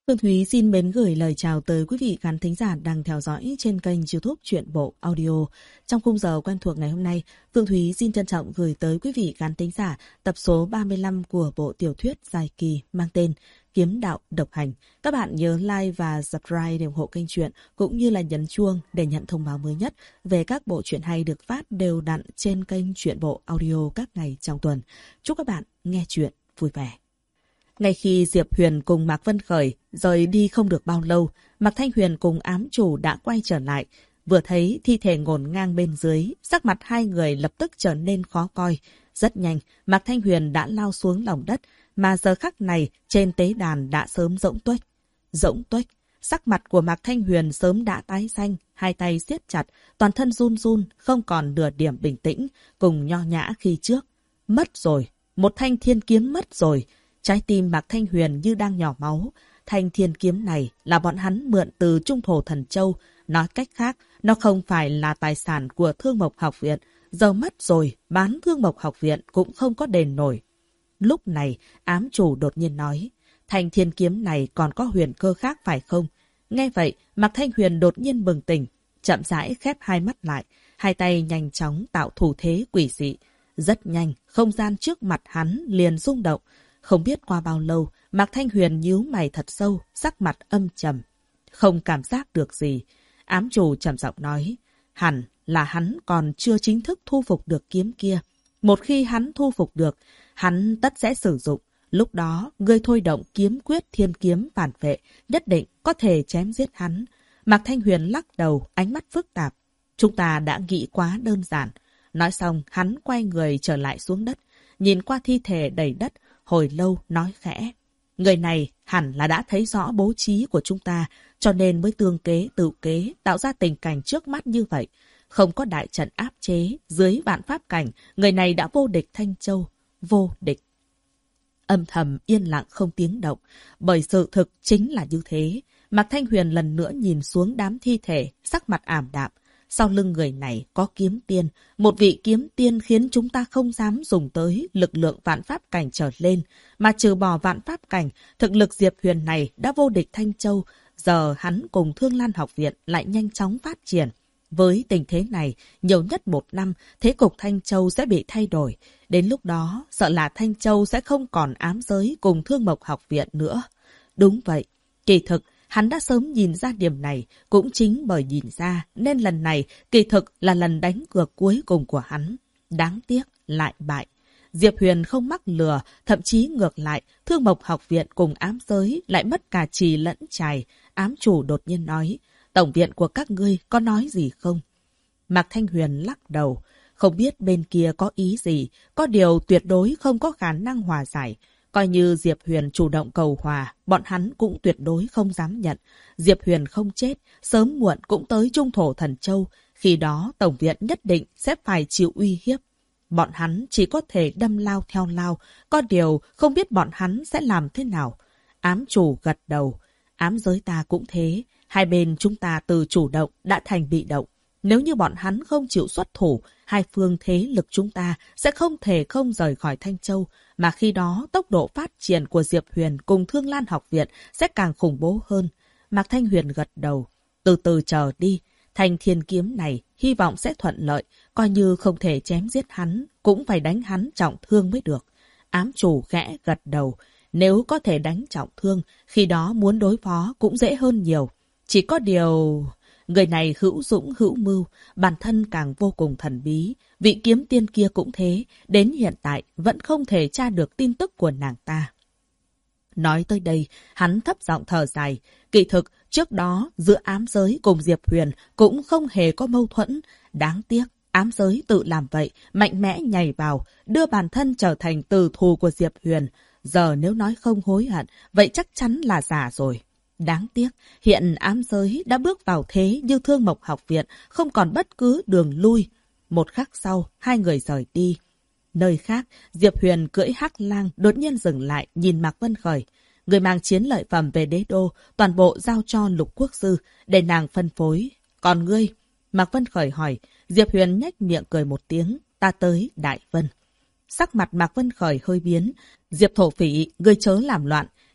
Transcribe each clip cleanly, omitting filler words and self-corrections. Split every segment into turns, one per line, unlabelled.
Phương Thúy xin mến gửi lời chào tới quý vị khán thính giả đang theo dõi trên kênh YouTube Truyện Bộ Audio. Trong khung giờ quen thuộc ngày hôm nay, Phương Thúy xin trân trọng gửi tới quý vị khán thính giả tập số 35 của bộ tiểu thuyết dài kỳ mang tên Kiếm Đạo Độc Hành. Các bạn nhớ like và subscribe để ủng hộ kênh truyện cũng như là nhấn chuông để nhận thông báo mới nhất về các bộ truyện hay được phát đều đặn trên kênh Truyện Bộ Audio các ngày trong tuần. Chúc các bạn nghe truyện vui vẻ. Ngay khi Diệp Huyền cùng Mạc Vân Khởi rời đi không được bao lâu, Mạc Thanh Huyền cùng ám chủ đã quay trở lại. Vừa thấy thi thể ngổn ngang bên dưới, sắc mặt hai người lập tức trở nên khó coi. Rất nhanh, Mạc Thanh Huyền đã lao xuống lòng đất, mà giờ khắc này trên tế đàn đã sớm rỗng tuếch. Rỗng tuếch, sắc mặt của Mạc Thanh Huyền sớm đã tái xanh, hai tay siết chặt, toàn thân run run, không còn nửa điểm bình tĩnh, cùng nho nhã khi trước. Mất rồi, một thanh thiên kiếm mất rồi. Trái tim Mạc Thanh Huyền như đang nhỏ máu. Thanh thiên kiếm này là bọn hắn mượn từ Trung Thổ Thần Châu. Nói cách khác, nó không phải là tài sản của Thương Mộc Học Viện. Giờ mất rồi, bán Thương Mộc Học Viện cũng không có đền nổi. Lúc này, ám chủ đột nhiên nói, thanh thiên kiếm này còn có huyền cơ khác phải không? Nghe vậy, Mạc Thanh Huyền đột nhiên bừng tỉnh, chậm rãi khép hai mắt lại, hai tay nhanh chóng tạo thủ thế quỷ dị. Rất nhanh, không gian trước mặt hắn liền rung động. Không biết qua bao lâu, Mạc Thanh Huyền nhíu mày thật sâu, sắc mặt âm trầm. Không cảm giác được gì. Ám chủ trầm giọng nói, hẳn là hắn còn chưa chính thức thu phục được kiếm kia. Một khi hắn thu phục được, hắn tất sẽ sử dụng. Lúc đó, ngươi thôi động kiếm quyết thiên kiếm phản vệ, nhất định có thể chém giết hắn. Mạc Thanh Huyền lắc đầu, ánh mắt phức tạp. Chúng ta đã nghĩ quá đơn giản. Nói xong, hắn quay người trở lại xuống đất, nhìn qua thi thể đầy đất, hồi lâu nói khẽ. Người này hẳn là đã thấy rõ bố trí của chúng ta, cho nên mới tương kế tự kế tạo ra tình cảnh trước mắt như vậy. Không có đại trận áp chế, dưới vạn pháp cảnh, người này đã vô địch Thanh Châu. Vô địch. Âm thầm yên lặng không tiếng động, bởi sự thực chính là như thế. Mạc Thanh Huyền lần nữa nhìn xuống đám thi thể, sắc mặt ảm đạm. Sau lưng người này có kiếm tiên, một vị kiếm tiên khiến chúng ta không dám dùng tới lực lượng vạn pháp cảnh trở lên, mà trừ bỏ vạn pháp cảnh, thực lực Diệp Huyền này đã vô địch Thanh Châu, giờ hắn cùng Thương Lan Học Viện lại nhanh chóng phát triển. Với tình thế này, nhiều nhất 1 năm, thế cục Thanh Châu sẽ bị thay đổi. Đến lúc đó, sợ là Thanh Châu sẽ không còn ám giới cùng Thương Mộc Học Viện nữa. Đúng vậy, kỳ thực, hắn đã sớm nhìn ra điểm này, cũng chính bởi nhìn ra nên lần này kỳ thực là lần đánh cược cuối cùng của hắn. Đáng tiếc lại bại. Diệp Huyền không mắc lừa, thậm chí ngược lại, Thương Mộc Học Viện cùng ám giới lại mất cả trì lẫn trài. Ám chủ đột nhiên nói, tổng viện của các ngươi có nói gì không? Mạc Thanh Huyền lắc đầu, không biết bên kia có ý gì, có điều tuyệt đối không có khả năng hòa giải. Coi như Diệp Huyền chủ động cầu hòa, bọn hắn cũng tuyệt đối không dám nhận. Diệp Huyền không chết, sớm muộn cũng tới Trung Thổ Thần Châu. Khi đó Tổng viện nhất định sẽ phải chịu uy hiếp. Bọn hắn chỉ có thể đâm lao theo lao, có điều không biết bọn hắn sẽ làm thế nào. Ám chủ gật đầu, ám giới ta cũng thế. Hai bên chúng ta từ chủ động đã thành bị động. Nếu như bọn hắn không chịu xuất thủ, hai phương thế lực chúng ta sẽ không thể không rời khỏi Thanh Châu, mà khi đó tốc độ phát triển của Diệp Huyền cùng Thương Lan Học Viện sẽ càng khủng bố hơn. Mạc Thanh Huyền gật đầu, từ từ chờ đi, thanh thiên kiếm này hy vọng sẽ thuận lợi, coi như không thể chém giết hắn, cũng phải đánh hắn trọng thương mới được. Ám chủ khẽ gật đầu, nếu có thể đánh trọng thương, khi đó muốn đối phó cũng dễ hơn nhiều. Chỉ có điều... Người này hữu dũng hữu mưu, bản thân càng vô cùng thần bí. Vị kiếm tiên kia cũng thế, đến hiện tại vẫn không thể tra được tin tức của nàng ta. Nói tới đây, hắn thấp giọng thở dài. Kỳ thực, trước đó giữa ám giới cùng Diệp Huyền cũng không hề có mâu thuẫn. Đáng tiếc, ám giới tự làm vậy, mạnh mẽ nhảy vào, đưa bản thân trở thành tử thù của Diệp Huyền. Giờ nếu nói không hối hận, vậy chắc chắn là giả rồi. Đáng tiếc, hiện ám giới đã bước vào thế như Thương Mộc Học Viện, không còn bất cứ đường lui. Một khắc sau, hai người rời đi. Nơi khác, Diệp Huyền cưỡi hắc lang đột nhiên dừng lại nhìn Mạc Vân Khởi. Người mang chiến lợi phẩm về đế đô, toàn bộ giao cho Lục Quốc Sư, để nàng phân phối. Còn ngươi? Mạc Vân Khởi hỏi. Diệp Huyền nhếch miệng cười một tiếng, ta tới Đại Vân. Sắc mặt Mạc Vân Khởi hơi biến. Diệp thổ phỉ, ngươi chớ làm loạn.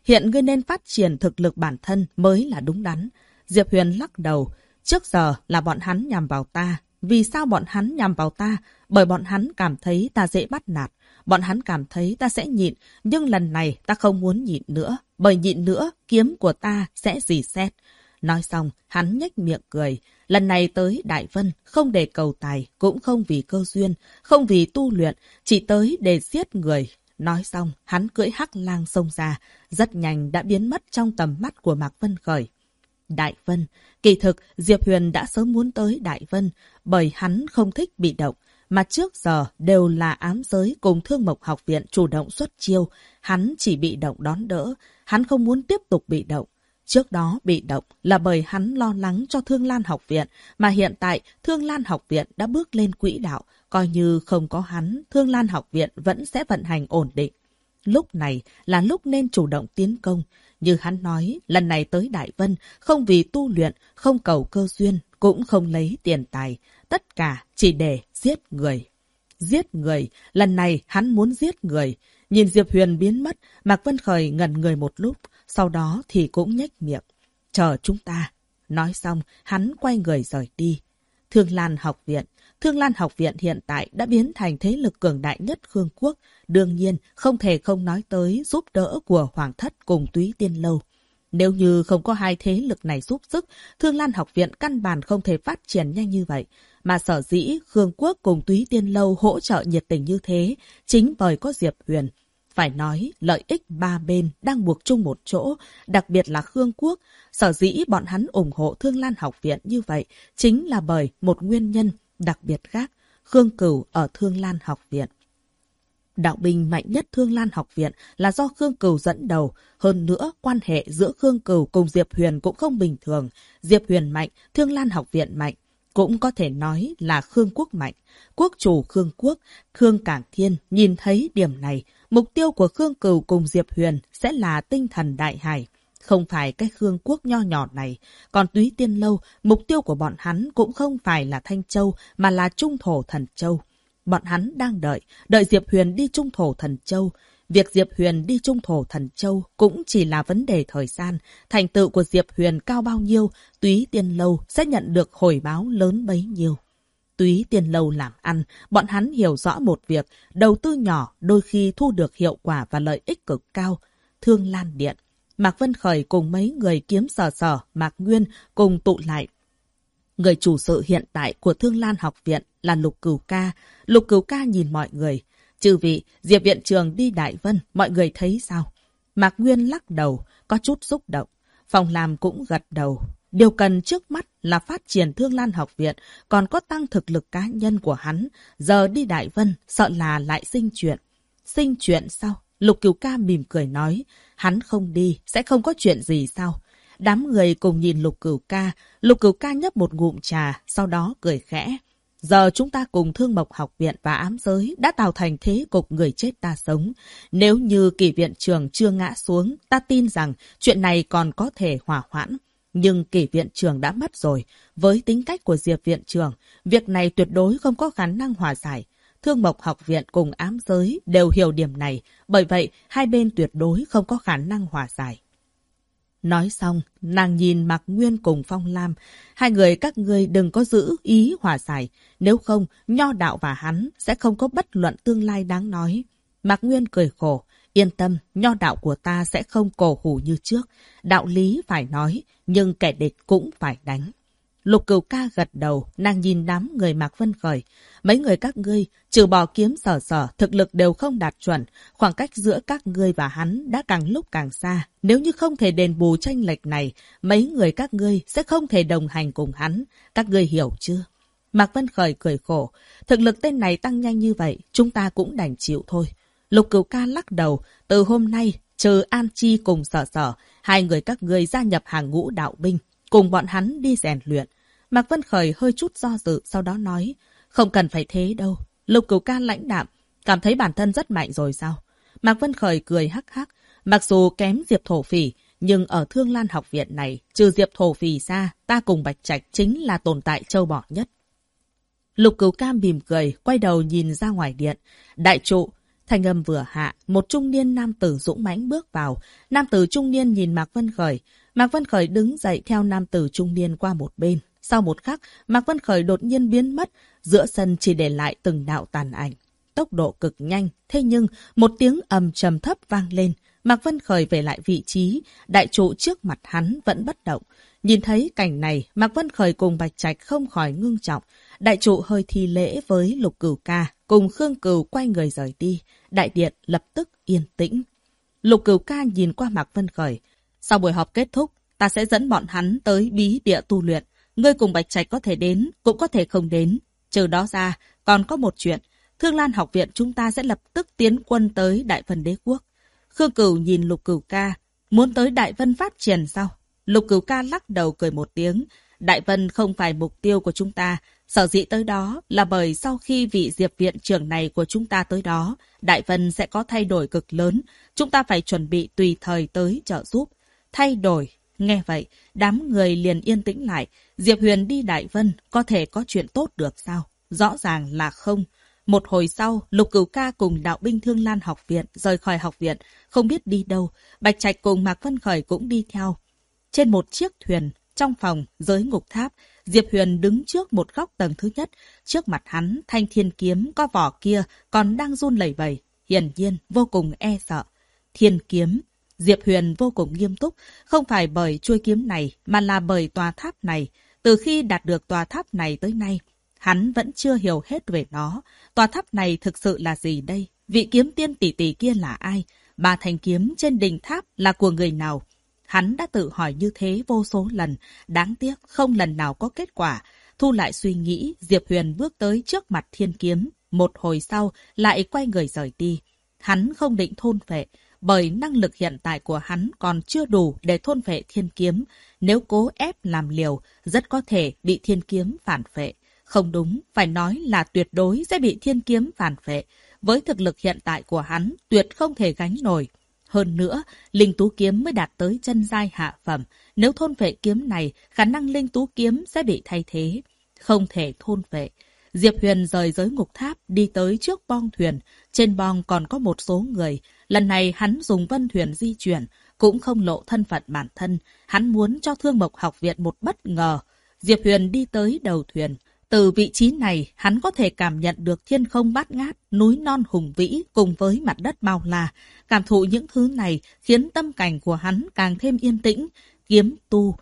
Hiện ngươi nên phát triển thực lực bản thân mới là đúng đắn. Diệp Huyền lắc đầu. Trước giờ là bọn hắn nhằm vào ta. Vì sao bọn hắn nhằm vào ta? Bởi bọn hắn cảm thấy ta dễ bắt nạt. Bọn hắn cảm thấy ta sẽ nhịn. Nhưng lần này ta không muốn nhịn nữa. Bởi nhịn nữa, kiếm của ta sẽ rỉ sét. Nói xong, hắn nhếch miệng cười. Lần này tới Đại Vân, không để cầu tài, cũng không vì cơ duyên, không vì tu luyện, chỉ tới để giết người. Nói xong, hắn cưỡi hắc lang xông ra, rất nhanh đã biến mất trong tầm mắt của Mạc Vân Khởi. Đại Vân, kỳ thực Diệp Huyền đã sớm muốn tới Đại Vân, bởi hắn không thích bị động, mà trước giờ đều là ám giới cùng Thương Mộc Học Viện chủ động xuất chiêu, hắn chỉ bị động đón đỡ, hắn không muốn tiếp tục bị động. Trước đó bị động là bởi hắn lo lắng cho Thương Lan Học Viện, mà hiện tại Thương Lan Học Viện đã bước lên quỹ đạo, coi như không có hắn, Thương Lan Học Viện vẫn sẽ vận hành ổn định. Lúc này là lúc nên chủ động tiến công. Như hắn nói, lần này tới Đại Vân, không vì tu luyện, không cầu cơ duyên, cũng không lấy tiền tài. Tất cả chỉ để giết người. Giết người, lần này hắn muốn giết người. Nhìn Diệp Huyền biến mất, Mạc Vân Khởi ngẩn người một lúc, sau đó thì cũng nhếch miệng. Chờ chúng ta. Nói xong, hắn quay người rời đi. Thương Lan Học Viện. Thương Lan Học Viện hiện tại đã biến thành thế lực cường đại nhất Khương Quốc. Đương nhiên, không thể không nói tới giúp đỡ của Hoàng Thất cùng Túy Tiên Lâu. Nếu như không có hai thế lực này giúp sức, Thương Lan Học Viện căn bản không thể phát triển nhanh như vậy. Mà sở dĩ Khương Quốc cùng Túy Tiên Lâu hỗ trợ nhiệt tình như thế, chính bởi có Diệp Huyền. Phải nói, lợi ích ba bên đang buộc chung một chỗ, đặc biệt là Khương Quốc. Sở dĩ bọn hắn ủng hộ Thương Lan Học Viện như vậy, chính là bởi một nguyên nhân đặc biệt khác, Khương Cửu ở Thương Lan Học Viện. Đạo binh mạnh nhất Thương Lan Học Viện là do Khương Cửu dẫn đầu. Hơn nữa, quan hệ giữa Khương Cửu cùng Diệp Huyền cũng không bình thường. Diệp Huyền mạnh, Thương Lan Học Viện mạnh. Cũng có thể nói là Khương Quốc mạnh. Quốc chủ Khương Quốc, Khương Cảng Thiên nhìn thấy điểm này. Mục tiêu của Khương Cửu cùng Diệp Huyền sẽ là tinh thần đại hải. Không phải cái Khương Quốc nho nhỏ này. Còn Túy Tiên Lâu, mục tiêu của bọn hắn cũng không phải là Thanh Châu mà là Trung Thổ Thần Châu. Bọn hắn đang đợi Diệp Huyền đi Trung Thổ Thần Châu. Việc Diệp Huyền đi Trung Thổ Thần Châu cũng chỉ là vấn đề thời gian. Thành tựu của Diệp Huyền cao bao nhiêu, Túy Tiên Lâu sẽ nhận được hồi báo lớn bấy nhiêu. Túy Tiên Lâu làm ăn, bọn hắn hiểu rõ một việc, đầu tư nhỏ đôi khi thu được hiệu quả và lợi ích cực cao. Thương Lan Điện, Mạc Vân Khởi cùng mấy người kiếm sở, Mạc Nguyên cùng tụ lại. Người chủ sự hiện tại của Thương Lan Học Viện là Lục Cửu Ca. Lục Cửu Ca nhìn mọi người. Chư vị, Diệp Viện Trường đi Đại Vân, mọi người thấy sao? Mạc Nguyên lắc đầu, có chút xúc động. Phòng làm cũng gật đầu. Điều cần trước mắt là phát triển Thương Lan Học Viện, còn có tăng thực lực cá nhân của hắn. Giờ đi Đại Vân, sợ là lại sinh chuyện. Sinh chuyện sao? Lục Cửu Ca mỉm cười nói. Hắn không đi, sẽ không có chuyện gì sao? Đám người cùng nhìn Lục Cửu Ca. Lục Cửu Ca nhấp một ngụm trà, sau đó cười khẽ. Giờ chúng ta cùng Thương Mộc Học Viện và ám giới đã tạo thành thế cục người chết ta sống. Nếu như Kỷ Viện Trường chưa ngã xuống, ta tin rằng chuyện này còn có thể hỏa hoãn. Nhưng Kỷ Viện Trường đã mất rồi. Với tính cách của Diệp Viện Trường, việc này tuyệt đối không có khả năng hòa giải. Thương Mộc Học Viện cùng ám giới đều hiểu điểm này, bởi vậy hai bên tuyệt đối không có khả năng hòa giải. Nói xong, nàng nhìn Mạc Nguyên cùng Phong Lam. Hai người các ngươi đừng có giữ ý hòa giải. Nếu không, Nho Đạo và hắn sẽ không có bất luận tương lai đáng nói. Mạc Nguyên cười khổ. Yên tâm, Nho Đạo của ta sẽ không cổ hủ như trước. Đạo lý phải nói, nhưng kẻ địch cũng phải đánh. Lục Cửu Ca gật đầu, nàng nhìn đám người Mạc Vân Khởi. Mấy người các ngươi, trừ bỏ kiếm sở, thực lực đều không đạt chuẩn. Khoảng cách giữa các ngươi và hắn đã càng lúc càng xa. Nếu như không thể đền bù chênh lệch này, mấy người các ngươi sẽ không thể đồng hành cùng hắn. Các ngươi hiểu chưa? Mạc Vân Khởi cười khổ. Thực lực tên này tăng nhanh như vậy, chúng ta cũng đành chịu thôi. Lục Cửu Ca lắc đầu. Từ hôm nay, trừ An Chi cùng sở, hai người các ngươi gia nhập hàng ngũ đạo binh. Cùng bọn hắn đi rèn luyện. Mạc Vân Khởi hơi chút do dự, sau đó nói. Không cần phải thế đâu. Lục Cửu Ca lãnh đạm. Cảm thấy bản thân rất mạnh rồi sao? Mạc Vân Khởi cười hắc hắc. Mặc dù kém Diệp Thổ Phỉ, nhưng ở Thương Lan Học Viện này, trừ Diệp Thổ Phỉ ra, ta cùng Bạch Trạch chính là tồn tại châu bò nhất. Lục Cửu Ca mỉm cười, quay đầu nhìn ra ngoài điện. Đại trụ, Thanh âm vừa hạ, một trung niên nam tử dũng mãnh bước vào. Nam tử trung niên nhìn Mạc Vân Khởi. Mạc Vân Khởi đứng dậy theo nam tử trung niên qua một bên. Sau một khắc, Mạc Vân Khởi đột nhiên biến mất, giữa sân chỉ để lại từng đạo tàn ảnh. Tốc độ cực nhanh, thế nhưng một tiếng ầm trầm thấp vang lên. Mạc Vân Khởi về lại vị trí, đại trụ trước mặt hắn vẫn bất động. Nhìn thấy cảnh này, Mạc Vân Khởi cùng Bạch Trạch không khỏi ngưng trọng. Đại trụ hơi thi lễ với Lục Cửu Ca, cùng Khương Cửu quay người rời đi. Đại điện lập tức yên tĩnh. Lục Cửu Ca nhìn qua Mạc Vân Khởi. Sau buổi họp kết thúc, ta sẽ dẫn bọn hắn tới bí địa tu luyện. Ngươi cùng Bạch Trạch có thể đến, cũng có thể không đến. Trừ đó ra, còn có một chuyện. Thương Lan học viện chúng ta sẽ lập tức tiến quân tới Đại Vân Đế Quốc. Khương Cửu nhìn Lục Cửu Ca. Muốn tới Đại Vân phát triển sao? Lục Cửu Ca lắc đầu cười một tiếng. Đại Vân không phải mục tiêu của chúng ta. Sở dĩ tới đó là bởi sau khi vị Diệp viện trưởng này của chúng ta tới đó, Đại Vân sẽ có thay đổi cực lớn. Chúng ta phải chuẩn bị tùy thời tới trợ giúp. Thay đổi. Nghe vậy, đám người liền yên tĩnh lại. Diệp Huyền đi Đại Vân có thể có chuyện tốt được sao? Rõ ràng là không. Một hồi sau, Lục Cửu Ca cùng đạo binh Thương Lan học viện rời khỏi học viện, không biết đi đâu. Bạch Trạch cùng Mạc Vân Khởi cũng đi theo. Trên một chiếc thuyền, trong phòng, dưới ngục tháp, Diệp Huyền đứng trước một góc tầng thứ nhất. Trước mặt hắn, thanh thiên kiếm có vỏ kia còn đang run lẩy bẩy, hiển nhiên vô cùng e sợ. Thiên kiếm. Diệp Huyền vô cùng nghiêm túc, không phải bởi chuôi kiếm này mà là bởi tòa tháp này. Từ khi đạt được tòa tháp này tới nay, hắn vẫn chưa hiểu hết về nó. Tòa tháp này thực sự là gì đây? Vị kiếm tiên tỷ tỷ kia là ai? Ba thanh kiếm trên đỉnh tháp là của người nào? Hắn đã tự hỏi như thế vô số lần. Đáng tiếc không lần nào có kết quả. Thu lại suy nghĩ, Diệp Huyền bước tới trước mặt thiên kiếm. Một hồi sau lại quay người rời đi. Hắn không định thôn phệ, bởi năng lực hiện tại của hắn còn chưa đủ để thôn phệ thiên kiếm. Nếu cố ép làm liều, rất có thể bị thiên kiếm phản phệ. Không đúng, phải nói là tuyệt đối sẽ bị thiên kiếm phản phệ. Với thực lực hiện tại của hắn, tuyệt không thể gánh nổi. Hơn nữa, linh tú kiếm mới đạt tới chân giai hạ phẩm. Nếu thôn phệ kiếm này, khả năng linh tú kiếm sẽ bị thay thế. Không thể thôn phệ. Diệp Huyền rời giới ngục tháp, đi tới trước bong thuyền. Trên bong còn có một số người. Lần này hắn dùng vân thuyền di chuyển, cũng không lộ thân phận bản thân. Hắn muốn cho Thương Mộc học viện một bất ngờ. Diệp Huyền đi tới đầu thuyền. Từ vị trí này, hắn có thể cảm nhận được thiên không bát ngát, núi non hùng vĩ cùng với mặt đất bao la. Cảm thụ những thứ này khiến tâm cảnh của hắn càng thêm yên tĩnh. Kiếm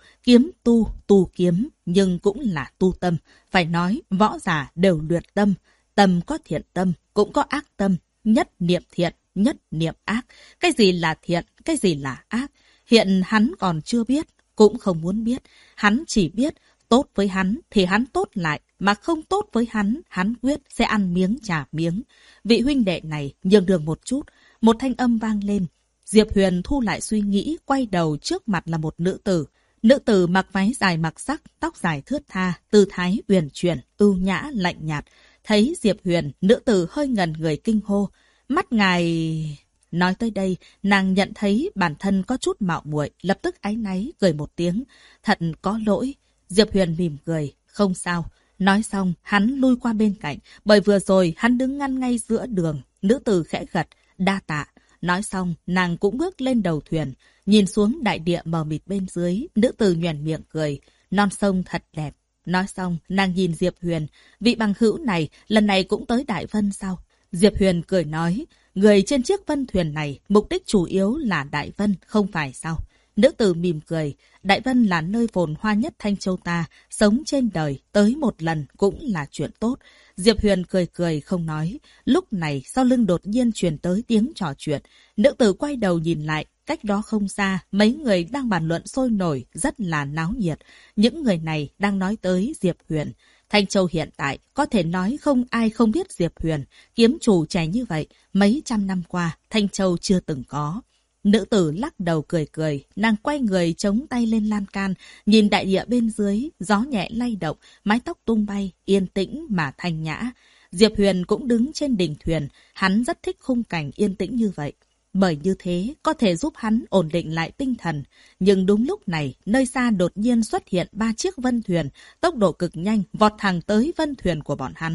tu, tu kiếm, nhưng cũng là tu tâm. Phải nói, võ giả đều luyện tâm. Tâm có thiện tâm, cũng có ác tâm. Nhất niệm thiện, nhất niệm ác. Cái gì là thiện, cái gì là ác? Hiện hắn còn chưa biết, cũng không muốn biết. Hắn chỉ biết, tốt với hắn thì hắn tốt lại, mà không tốt với hắn quyết sẽ ăn miếng trả miếng. Vị huynh đệ này nhường đường một chút, một thanh âm vang lên. Diệp Huyền thu lại suy nghĩ, quay đầu trước mặt là một nữ tử. Nữ tử mặc váy dài mặc sắc, tóc dài thướt tha, tư thái uyển chuyển, ưu nhã lạnh nhạt. Thấy Diệp Huyền, nữ tử hơi ngần người kinh hô. Mắt ngài... Nói tới đây, nàng nhận thấy bản thân có chút mạo muội, lập tức áy náy, cười một tiếng. Thật có lỗi. Diệp Huyền mỉm cười. Không sao. Nói xong, hắn lui qua bên cạnh. Bởi vừa rồi, hắn đứng ngăn ngay giữa đường. Nữ tử khẽ gật. Đa tạ. Nói xong, nàng cũng bước lên đầu thuyền. Nhìn xuống đại địa mờ mịt bên dưới. Nữ tử nhoẻn miệng cười. Non sông thật đẹp. Nói xong, nàng nhìn Diệp Huyền. Vị bằng hữu này, lần này cũng tới Đại Vân sao? Diệp Huyền cười nói. Người trên chiếc vân thuyền này, mục đích chủ yếu là Đại Vân, không phải sao? Nữ tử mỉm cười. Đại Vân là nơi phồn hoa nhất Thanh Châu ta. Sống trên đời, tới một lần cũng là chuyện tốt. Diệp Huyền cười cười không nói. Lúc này, sau lưng đột nhiên truyền tới tiếng trò chuyện. Nữ tử quay đầu nhìn lại. Cách đó không xa, mấy người đang bàn luận sôi nổi, rất là náo nhiệt. Những người này đang nói tới Diệp Huyền. Thanh Châu hiện tại, có thể nói không ai không biết Diệp Huyền. Kiếm chủ trẻ như vậy, mấy trăm năm qua, Thanh Châu chưa từng có. Nữ tử lắc đầu cười cười, nàng quay người chống tay lên lan can, nhìn đại địa bên dưới, gió nhẹ lay động, mái tóc tung bay, yên tĩnh mà thanh nhã. Diệp Huyền cũng đứng trên đỉnh thuyền, hắn rất thích khung cảnh yên tĩnh như vậy. Bởi như thế, có thể giúp hắn ổn định lại tinh thần. Nhưng đúng lúc này, nơi xa đột nhiên xuất hiện 3 chiếc vân thuyền, tốc độ cực nhanh, vọt thẳng tới vân thuyền của bọn hắn.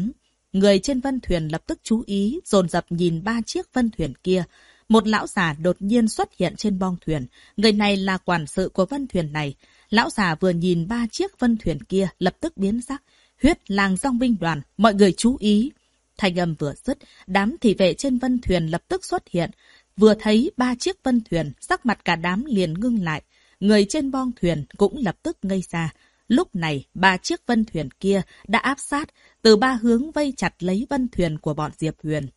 Người trên vân thuyền lập tức chú ý, dồn dập nhìn 3 chiếc vân thuyền kia. Một lão già đột nhiên xuất hiện trên bong thuyền. Người này là quản sự của vân thuyền này. Lão già vừa nhìn 3 chiếc vân thuyền kia, lập tức biến sắc. Huyết lang dòng binh đoàn, mọi người chú ý. Thanh âm vừa dứt, đám thị vệ trên vân thuyền lập tức xuất hiện. Vừa thấy 3 chiếc vân thuyền, sắc mặt cả đám liền ngưng lại. Người trên bong thuyền cũng lập tức ngây ra. Lúc này, 3 chiếc vân thuyền kia đã áp sát, từ 3 hướng vây chặt lấy vân thuyền của bọn Diệp Huyền.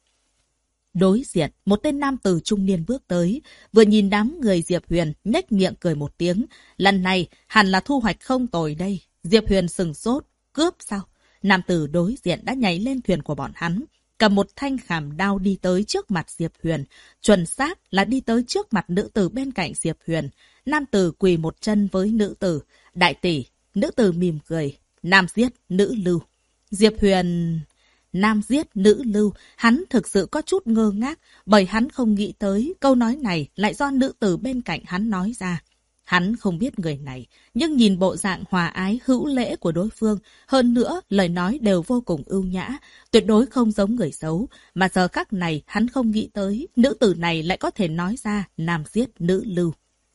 Đối diện, một tên nam tử trung niên bước tới, vừa nhìn đám người Diệp Huyền, nhếch miệng cười một tiếng. Lần này, hẳn là thu hoạch không tồi đây. Diệp Huyền sừng sốt, cướp sao? Nam tử đối diện đã nhảy lên thuyền của bọn hắn, cầm một thanh khảm đao đi tới trước mặt Diệp Huyền. Chuẩn xác là đi tới trước mặt nữ tử bên cạnh Diệp Huyền. Nam tử quỳ một chân với nữ tử. Đại tỷ, nữ tử mỉm cười. Nam giết, nữ lưu. Diệp Huyền... Nam giết, nữ lưu. Hắn thực sự có chút ngơ ngác, bởi hắn không nghĩ tới câu nói này lại do nữ tử bên cạnh hắn nói ra. Hắn không biết người này, nhưng nhìn bộ dạng hòa ái hữu lễ của đối phương, hơn nữa lời nói đều vô cùng ưu nhã, tuyệt đối không giống người xấu, mà giờ khắc này hắn không nghĩ tới nữ tử này lại có thể nói ra nam giết nữ lưu.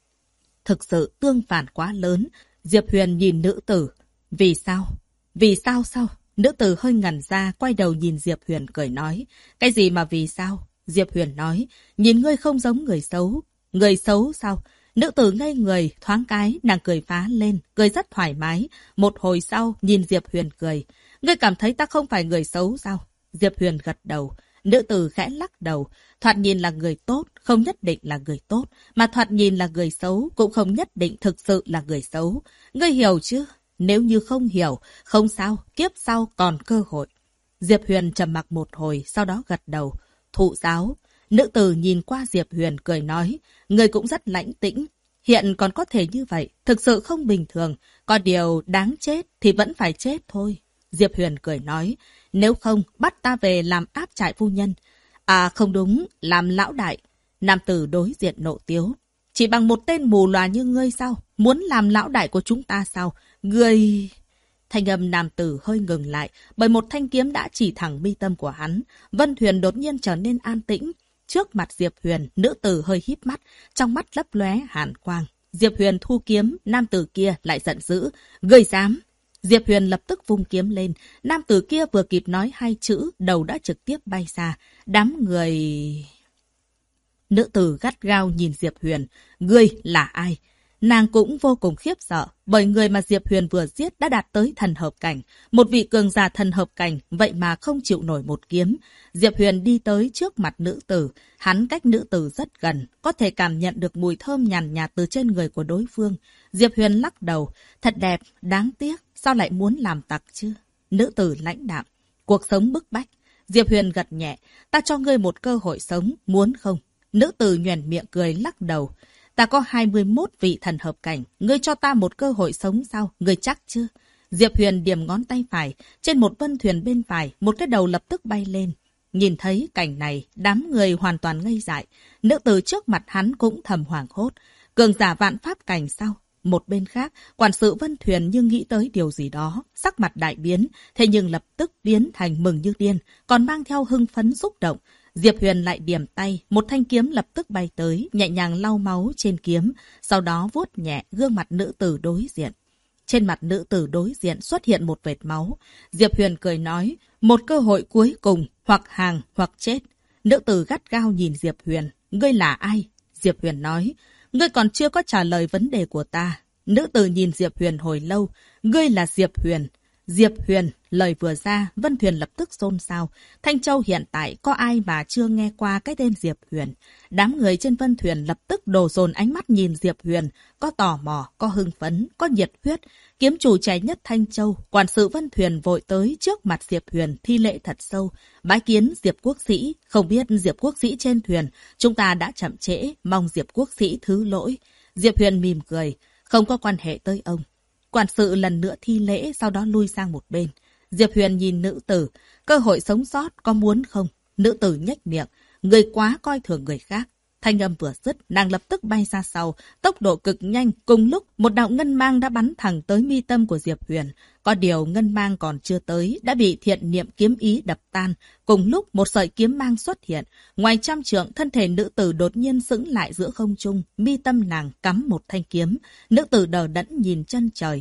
Thực sự tương phản quá lớn. Diệp Huyền nhìn nữ tử. Vì sao? Vì sao sao? Nữ tử hơi ngẩn ra, quay đầu nhìn Diệp Huyền cười nói. Cái gì mà vì sao? Diệp Huyền nói. Nhìn ngươi không giống người xấu. Người xấu sao? Nữ tử ngây người, thoáng cái, nàng cười phá lên, cười rất thoải mái. Một hồi sau, nhìn Diệp Huyền cười. Ngươi cảm thấy ta không phải người xấu sao? Diệp Huyền gật đầu. Nữ tử khẽ lắc đầu. Thoạt nhìn là người tốt, không nhất định là người tốt. Mà thoạt nhìn là người xấu, cũng không nhất định thực sự là người xấu. Ngươi hiểu chứ? Nếu như không hiểu, không sao, kiếp sau còn cơ hội. Diệp Huyền trầm mặc một hồi, sau đó gật đầu. Thụ giáo. Nữ tử nhìn qua Diệp Huyền cười nói. Người cũng rất lãnh tĩnh. Hiện còn có thể như vậy, thực sự không bình thường. Có điều đáng chết thì vẫn phải chết thôi. Diệp Huyền cười nói. Nếu không, bắt ta về làm áp trại phu nhân. À không đúng, làm lão đại. Nam tử đối diện nộ tiếu. Chỉ bằng một tên mù lòa như ngươi sao? Muốn làm lão đại của chúng ta sao? Ngươi... Thanh âm nam tử hơi ngừng lại, bởi một thanh kiếm đã chỉ thẳng mi tâm của hắn. Vân thuyền đột nhiên trở nên an tĩnh. Trước mặt Diệp Huyền, nữ tử hơi híp mắt, trong mắt lấp lóe hàn quang. Diệp Huyền thu kiếm, nam tử kia lại giận dữ. Ngươi dám! Diệp Huyền lập tức vung kiếm lên. Nam tử kia vừa kịp nói 2 chữ, đầu đã trực tiếp bay xa. Đám người... Nữ tử gắt gao nhìn Diệp Huyền. Ngươi là ai? Nàng cũng vô cùng khiếp sợ, bởi người mà Diệp Huyền vừa giết đã đạt tới thần hợp cảnh. Một vị cường giả thần hợp cảnh, vậy mà không chịu nổi một kiếm. Diệp Huyền đi tới trước mặt nữ tử. Hắn cách nữ tử rất gần, có thể cảm nhận được mùi thơm nhàn nhạt từ trên người của đối phương. Diệp Huyền lắc đầu. Thật đẹp, đáng tiếc, sao lại muốn làm tặc chứ? Nữ tử lãnh đạm. Cuộc sống bức bách. Diệp Huyền gật nhẹ. Ta cho ngươi một cơ hội sống, muốn không? Nữ tử nhoẻn miệng cười lắc đầu. Ta có 21 vị thần hợp cảnh. Ngươi cho ta một cơ hội sống sao? Ngươi chắc chứ? Diệp Huyền điểm ngón tay phải. Trên một vân thuyền bên phải, một cái đầu lập tức bay lên. Nhìn thấy cảnh này, đám người hoàn toàn ngây dại. Nữ tử trước mặt hắn cũng thầm hoảng hốt. Cường giả vạn pháp cảnh sao? Một bên khác, quản sự vân thuyền như nghĩ tới điều gì đó. Sắc mặt đại biến, thế nhưng lập tức biến thành mừng như điên, còn mang theo hưng phấn xúc động. Diệp Huyền lại điểm tay, một thanh kiếm lập tức bay tới, nhẹ nhàng lau máu trên kiếm, sau đó vuốt nhẹ gương mặt nữ tử đối diện. Trên mặt nữ tử đối diện xuất hiện một vệt máu. Diệp Huyền cười nói, một cơ hội cuối cùng, hoặc hàng hoặc chết. Nữ tử gắt gao nhìn Diệp Huyền, ngươi là ai? Diệp Huyền nói, ngươi còn chưa có trả lời vấn đề của ta. Nữ tử nhìn Diệp Huyền hồi lâu, ngươi là Diệp Huyền. Diệp Huyền, lời vừa ra, Vân Thuyền lập tức xôn xao. Thanh Châu hiện tại có ai mà chưa nghe qua cái tên Diệp Huyền. Đám người trên Vân Thuyền lập tức đổ dồn ánh mắt nhìn Diệp Huyền. Có tò mò, có hưng phấn, có nhiệt huyết. Kiếm chủ trẻ nhất Thanh Châu, quản sự Vân Thuyền vội tới trước mặt Diệp Huyền thi lễ thật sâu. Bái kiến Diệp Quốc Sĩ, không biết Diệp Quốc Sĩ trên thuyền. Chúng ta đã chậm trễ, mong Diệp Quốc Sĩ thứ lỗi. Diệp Huyền mỉm cười, không có quan hệ tới ông. Quản sự lần nữa thi lễ, sau đó lui sang một bên. Diệp Huyền nhìn nữ tử, cơ hội sống sót có muốn không? Nữ tử nhếch miệng, người quá coi thường người khác. Thanh âm vừa dứt, nàng lập tức bay ra sau, tốc độ cực nhanh. Cùng lúc, một đạo ngân mang đã bắn thẳng tới mi tâm của Diệp Huyền. Có điều ngân mang còn chưa tới, đã bị thiện niệm kiếm ý đập tan. Cùng lúc, một sợi kiếm mang xuất hiện. Ngoài trăm trượng, thân thể nữ tử đột nhiên sững lại giữa không trung. Mi tâm nàng cắm một thanh kiếm. Nữ tử đờ đẫn nhìn chân trời.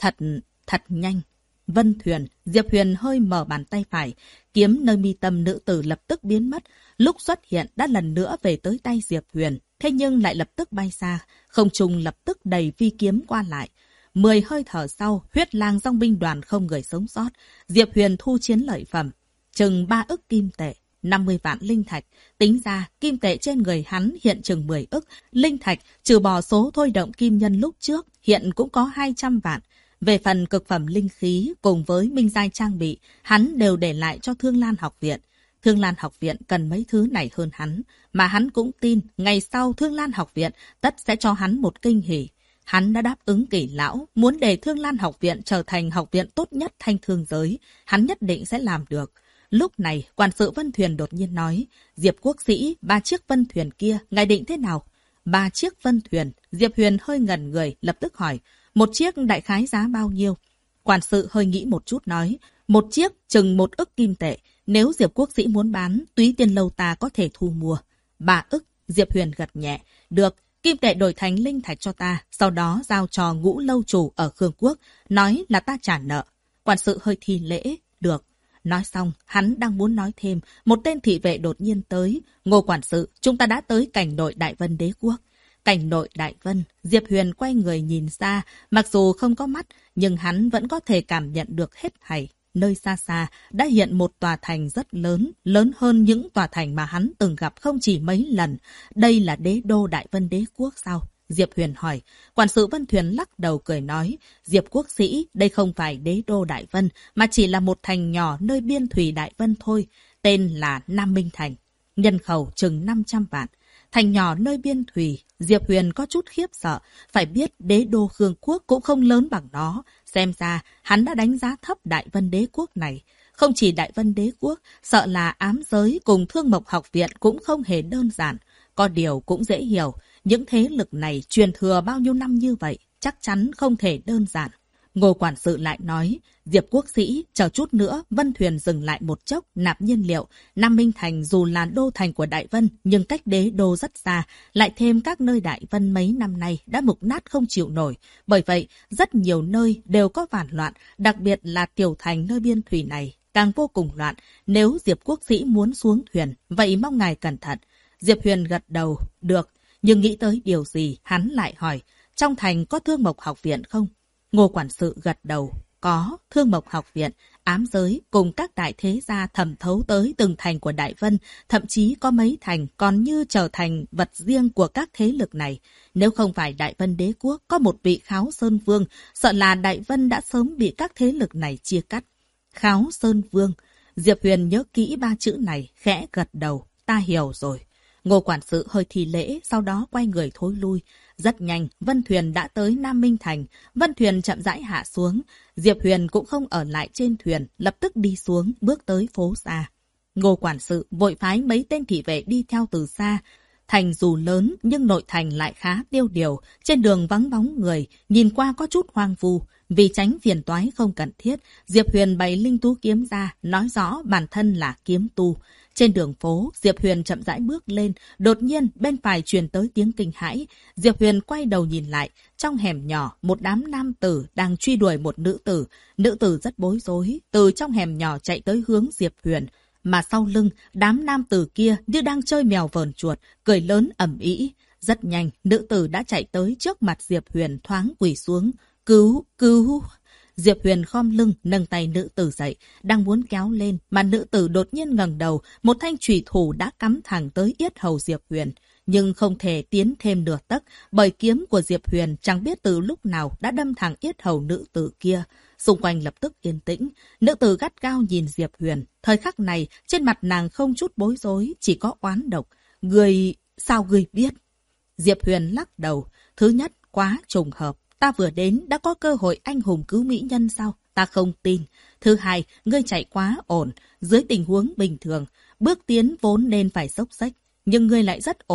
Thật nhanh. Vân Thuyền, Diệp Huyền hơi mở bàn tay phải. Kiếm nơi mi tâm nữ tử lập tức biến mất. Lúc xuất hiện đã lần nữa về tới tay Diệp Huyền. Thế nhưng lại lập tức bay xa. Không trung lập tức đầy phi kiếm qua lại. 10 hơi thở sau, huyết lang dòng binh đoàn không người sống sót. Diệp Huyền thu chiến lợi phẩm. Chừng 3 ức kim tệ, 50 vạn linh thạch. Tính ra, kim tệ trên người hắn hiện chừng 10 ức. Linh thạch, trừ bỏ số thôi động kim nhân lúc trước, hiện cũng có 200 vạn. Về phần cực phẩm linh khí cùng với minh giai trang bị, hắn đều để lại cho Thương Lan học viện. Thương Lan học viện cần mấy thứ này hơn hắn, mà hắn cũng tin ngày sau Thương Lan học viện tất sẽ cho hắn một kinh hỉ. Hắn đã đáp ứng Kỷ lão, muốn để Thương Lan học viện trở thành học viện tốt nhất thanh thương giới. Hắn nhất định sẽ làm được. Lúc này, quản sự Vân Thuyền đột nhiên nói, Diệp quốc sĩ, 3 chiếc Vân Thuyền kia, ngài định thế nào? 3 chiếc Vân Thuyền, Diệp Huyền hơi ngẩn người, lập tức hỏi, một chiếc đại khái giá bao nhiêu? Quản sự hơi nghĩ một chút nói, một chiếc chừng 1 ức kim tệ. Nếu Diệp quốc sĩ muốn bán, Túy Tiên lâu ta có thể thu mua. 3 ức, Diệp Huyền gật nhẹ. Được, kim tệ đổi thành linh thạch cho ta, sau đó giao cho Ngũ lâu chủ ở Khương Quốc, nói là ta trả nợ. Quản sự hơi thi lễ, được. Nói xong, hắn đang muốn nói thêm, một tên thị vệ đột nhiên tới. Ngô quản sự, chúng ta đã tới cảnh nội Đại Vân Đế Quốc. Cảnh nội Đại Vân, Diệp Huyền quay người nhìn ra, mặc dù không có mắt, nhưng hắn vẫn có thể cảm nhận được hết thảy. Nơi xa xa đã hiện một tòa thành rất lớn, lớn hơn những tòa thành mà hắn từng gặp không chỉ mấy lần. Đây là đế đô Đại Vân Đế Quốc sao? Diệp Huyền hỏi. Quản sự Vân Thuyền lắc đầu cười nói, Diệp quốc sĩ, đây không phải đế đô Đại Vân, mà chỉ là một thành nhỏ nơi biên thủy Đại Vân thôi. Tên là Nam Minh Thành. Nhân khẩu chừng 500 vạn. Thành nhỏ nơi biên thủy, Diệp Huyền có chút khiếp sợ. Phải biết đế đô Khương Quốc cũng không lớn bằng nó. Xem ra, hắn đã đánh giá thấp Đại Vân Đế Quốc này. Không chỉ Đại Vân Đế Quốc, sợ là ám giới cùng Thương Mộc học viện cũng không hề đơn giản. Có điều cũng dễ hiểu, những thế lực này truyền thừa bao nhiêu năm như vậy, chắc chắn không thể đơn giản. Ngô quản sự lại nói, Diệp quốc sĩ, chờ chút nữa, Vân Thuyền dừng lại một chốc, nạp nhiên liệu. Nam Minh Thành dù là đô thành của Đại Vân, nhưng cách đế đô rất xa, lại thêm các nơi Đại Vân mấy năm nay đã mục nát không chịu nổi. Bởi vậy, rất nhiều nơi đều có phản loạn, đặc biệt là tiểu thành nơi biên thủy này, càng vô cùng loạn. Nếu Diệp quốc sĩ muốn xuống thuyền, vậy mong ngài cẩn thận. Diệp Huyền gật đầu, được, nhưng nghĩ tới điều gì, hắn lại hỏi, trong thành có Thương Mộc học viện không? Ngô quản sự gật đầu, có, Thương Mộc học viện, ám giới cùng các đại thế gia thẩm thấu tới từng thành của Đại Vân, thậm chí có mấy thành còn như trở thành vật riêng của các thế lực này. Nếu không phải Đại Vân Đế Quốc có một vị Kháo Sơn Vương, sợ là Đại Vân đã sớm bị các thế lực này chia cắt. Kháo Sơn Vương, Diệp Huyền nhớ kỹ 3 chữ này, khẽ gật đầu, ta hiểu rồi. Ngô quản sự hơi thi lễ, sau đó quay người thối lui. Rất nhanh, Vân Thuyền đã tới Nam Minh Thành. Vân Thuyền chậm rãi hạ xuống. Diệp Huyền cũng không ở lại trên thuyền, lập tức đi xuống, bước tới phố xa. Ngô quản sự vội phái mấy tên thị vệ đi theo từ xa. Thành dù lớn, nhưng nội thành lại khá tiêu điều. Trên đường vắng bóng người, nhìn qua có chút hoang vu. Vì tránh phiền toái không cần thiết, Diệp Huyền bày linh tú kiếm ra, nói rõ bản thân là kiếm tu. Trên đường phố, Diệp Huyền chậm rãi bước lên, đột nhiên bên phải truyền tới tiếng kinh hãi. Diệp Huyền quay đầu nhìn lại, trong hẻm nhỏ, một đám nam tử đang truy đuổi một nữ tử. Nữ tử rất bối rối, từ trong hẻm nhỏ chạy tới hướng Diệp Huyền. Mà sau lưng, đám nam tử kia như đang chơi mèo vờn chuột, cười lớn ầm ĩ. Rất nhanh, nữ tử đã chạy tới trước mặt Diệp Huyền thoáng quỳ xuống. Cứu, cứu! Diệp Huyền khom lưng, nâng tay nữ tử dậy, đang muốn kéo lên, mà nữ tử đột nhiên ngẩng đầu, một thanh chủy thủ đã cắm thẳng tới yết hầu Diệp Huyền. Nhưng không thể tiến thêm nửa tấc, bởi kiếm của Diệp Huyền chẳng biết từ lúc nào đã đâm thẳng yết hầu nữ tử kia. Xung quanh lập tức yên tĩnh, nữ tử gắt gao nhìn Diệp Huyền. Thời khắc này, trên mặt nàng không chút bối rối, chỉ có oán độc. Người... sao người biết? Diệp Huyền lắc đầu. Thứ nhất, quá trùng hợp. Ta vừa đến đã có cơ hội anh hùng cứu mỹ nhân sao? Ta không tin. Thứ hai, ngươi chạy quá ổn. Dưới tình huống bình thường, bước tiến vốn nên phải xốc xếch. Nhưng ngươi lại rất ổn.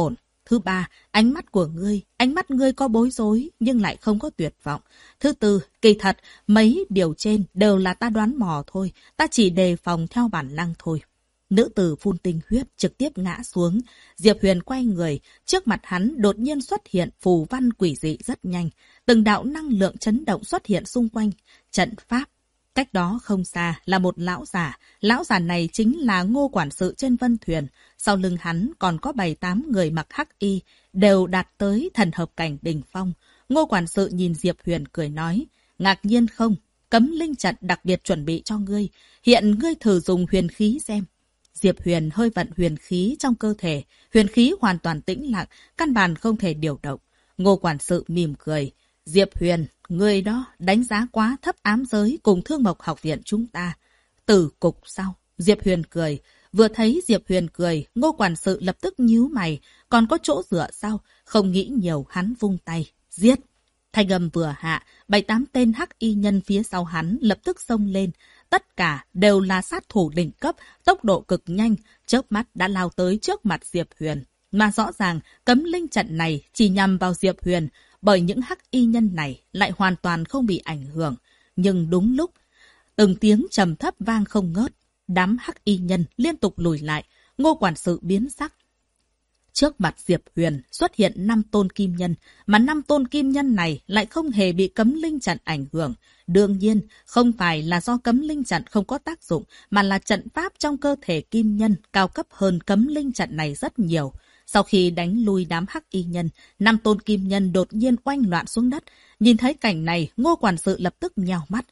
Thứ ba, ánh mắt ngươi có bối rối nhưng lại không có tuyệt vọng. Thứ tư, kỳ thật, mấy điều trên đều là ta đoán mò thôi, ta chỉ đề phòng theo bản năng thôi. Nữ tử phun tinh huyết trực tiếp ngã xuống. Diệp Huyền quay người, trước mặt hắn đột nhiên xuất hiện phù văn quỷ dị rất nhanh. Từng đạo năng lượng chấn động xuất hiện xung quanh trận pháp. Cách đó không xa là một lão già này chính là Ngô quản sự trên Vân Thuyền. Sau lưng hắn còn có 7-8 người mặc hắc y, đều đạt tới thần hợp cảnh đỉnh phong. Ngô quản sự nhìn Diệp Huyền cười nói, ngạc nhiên không? Cấm linh trận đặc biệt chuẩn bị cho ngươi, hiện ngươi thử dùng huyền khí xem. Diệp Huyền hơi vận huyền khí trong cơ thể, huyền khí hoàn toàn tĩnh lặng, căn bản không thể điều động. Ngô quản sự mỉm cười, Diệp Huyền, ngươi đó đánh giá quá thấp ám giới cùng Thương Mộc học viện chúng ta. Tử cục sao? Diệp Huyền cười. Vừa thấy Diệp Huyền cười, Ngô quản sự lập tức nhíu mày. Còn có chỗ dựa sao? Không nghĩ nhiều, hắn vung tay. Giết! Thanh âm vừa hạ, 7-8 tên hắc y nhân phía sau hắn lập tức xông lên. Tất cả đều là sát thủ đỉnh cấp, tốc độ cực nhanh, chớp mắt đã lao tới trước mặt Diệp Huyền. Mà rõ ràng, cấm linh trận này chỉ nhằm vào Diệp Huyền, bởi những hắc y nhân này lại hoàn toàn không bị ảnh hưởng. Nhưng đúng lúc, từng tiếng trầm thấp vang không ngớt, đám hắc y nhân liên tục lùi lại, Ngô quản sự biến sắc. Trước mặt Diệp Huyền xuất hiện 5 tôn kim nhân, mà 5 tôn kim nhân này lại không hề bị cấm linh trận ảnh hưởng. Đương nhiên, không phải là do cấm linh trận không có tác dụng, mà là trận pháp trong cơ thể kim nhân cao cấp hơn cấm linh trận này rất nhiều. Sau khi đánh lui đám hắc y nhân, 5 tôn kim nhân đột nhiên oanh loạn xuống đất. Nhìn thấy cảnh này, Ngô quản sự lập tức nhào mắt.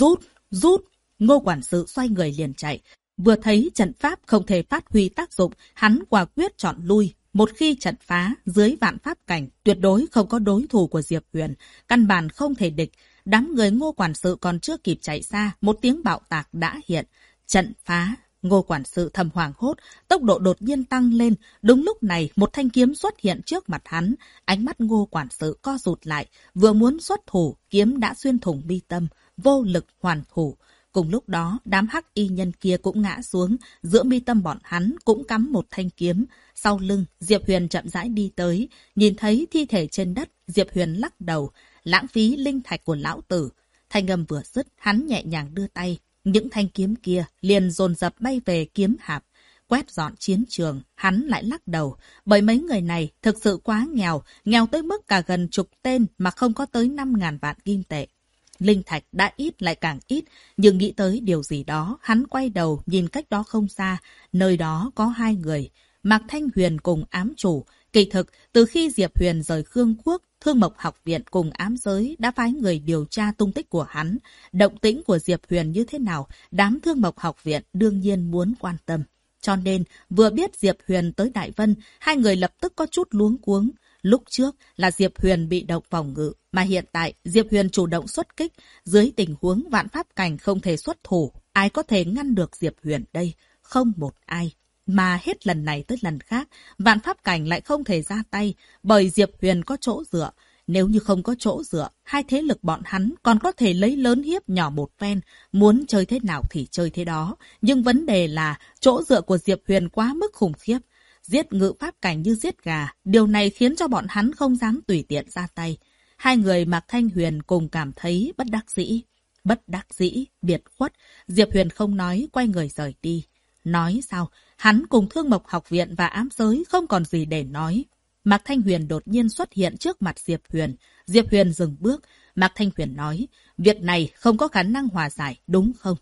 Rút! Ngô quản sự xoay người liền chạy. Vừa thấy trận pháp không thể phát huy tác dụng, hắn quả quyết chọn lui. Một khi trận phá, dưới vạn pháp cảnh, tuyệt đối không có đối thủ của Diệp Huyền. Căn bản không thể địch. Đám người Ngô quản sự còn chưa kịp chạy xa, một tiếng bạo tạc đã hiện. Trận phá! Ngô quản sự thầm hoảng hốt, tốc độ đột nhiên tăng lên. Đúng lúc này, một thanh kiếm xuất hiện trước mặt hắn. Ánh mắt Ngô quản sự co rụt lại, vừa muốn xuất thủ, kiếm đã xuyên thủng mi tâm, vô lực hoàn thủ. Cùng lúc đó, đám hắc y nhân kia cũng ngã xuống, giữa mi tâm bọn hắn cũng cắm một thanh kiếm. Sau lưng, Diệp Huyền chậm rãi đi tới, nhìn thấy thi thể trên đất, Diệp Huyền lắc đầu, lãng phí linh thạch của lão tử. Thanh âm vừa dứt, hắn nhẹ nhàng đưa tay. Những thanh kiếm kia liền dồn dập bay về kiếm hạp. Quét dọn chiến trường, hắn lại lắc đầu. Bởi mấy người này thực sự quá nghèo, nghèo tới mức cả gần chục tên mà không có tới 5.000 vạn kim tệ. Linh thạch đã ít lại càng ít, nhưng nghĩ tới điều gì đó, hắn quay đầu nhìn cách đó không xa. Nơi đó có 2 người, Mạc Thanh Huyền cùng ám chủ. Kỳ thực, từ khi Diệp Huyền rời Khương Quốc, Thương Mộc học viện cùng ám giới đã phái người điều tra tung tích của hắn. Động tĩnh của Diệp Huyền như thế nào, đám Thương Mộc học viện đương nhiên muốn quan tâm. Cho nên, vừa biết Diệp Huyền tới Đại Vân, 2 người lập tức có chút luống cuống. Lúc trước là Diệp Huyền bị động phòng ngự, mà hiện tại Diệp Huyền chủ động xuất kích. Dưới tình huống vạn pháp cảnh không thể xuất thủ, ai có thể ngăn được Diệp Huyền đây? Không một ai. Mà hết lần này tới lần khác, vạn pháp cảnh lại không thể ra tay, bởi Diệp Huyền có chỗ dựa. Nếu như không có chỗ dựa, 2 thế lực bọn hắn còn có thể lấy lớn hiếp nhỏ một phen, muốn chơi thế nào thì chơi thế đó. Nhưng vấn đề là chỗ dựa của Diệp Huyền quá mức khủng khiếp. Giết ngự pháp cảnh như giết gà, điều này khiến cho bọn hắn không dám tùy tiện ra tay. 2 người Mạc Thanh Huyền cùng cảm thấy bất đắc dĩ. Bất đắc dĩ, biệt khuất, Diệp Huyền không nói, quay người rời đi. Nói sao? Hắn cùng Thương Mộc học viện và ám giới không còn gì để nói. Mạc Thanh Huyền đột nhiên xuất hiện trước mặt Diệp Huyền. Diệp Huyền dừng bước. Mạc Thanh Huyền nói, việc này không có khả năng hòa giải, đúng không?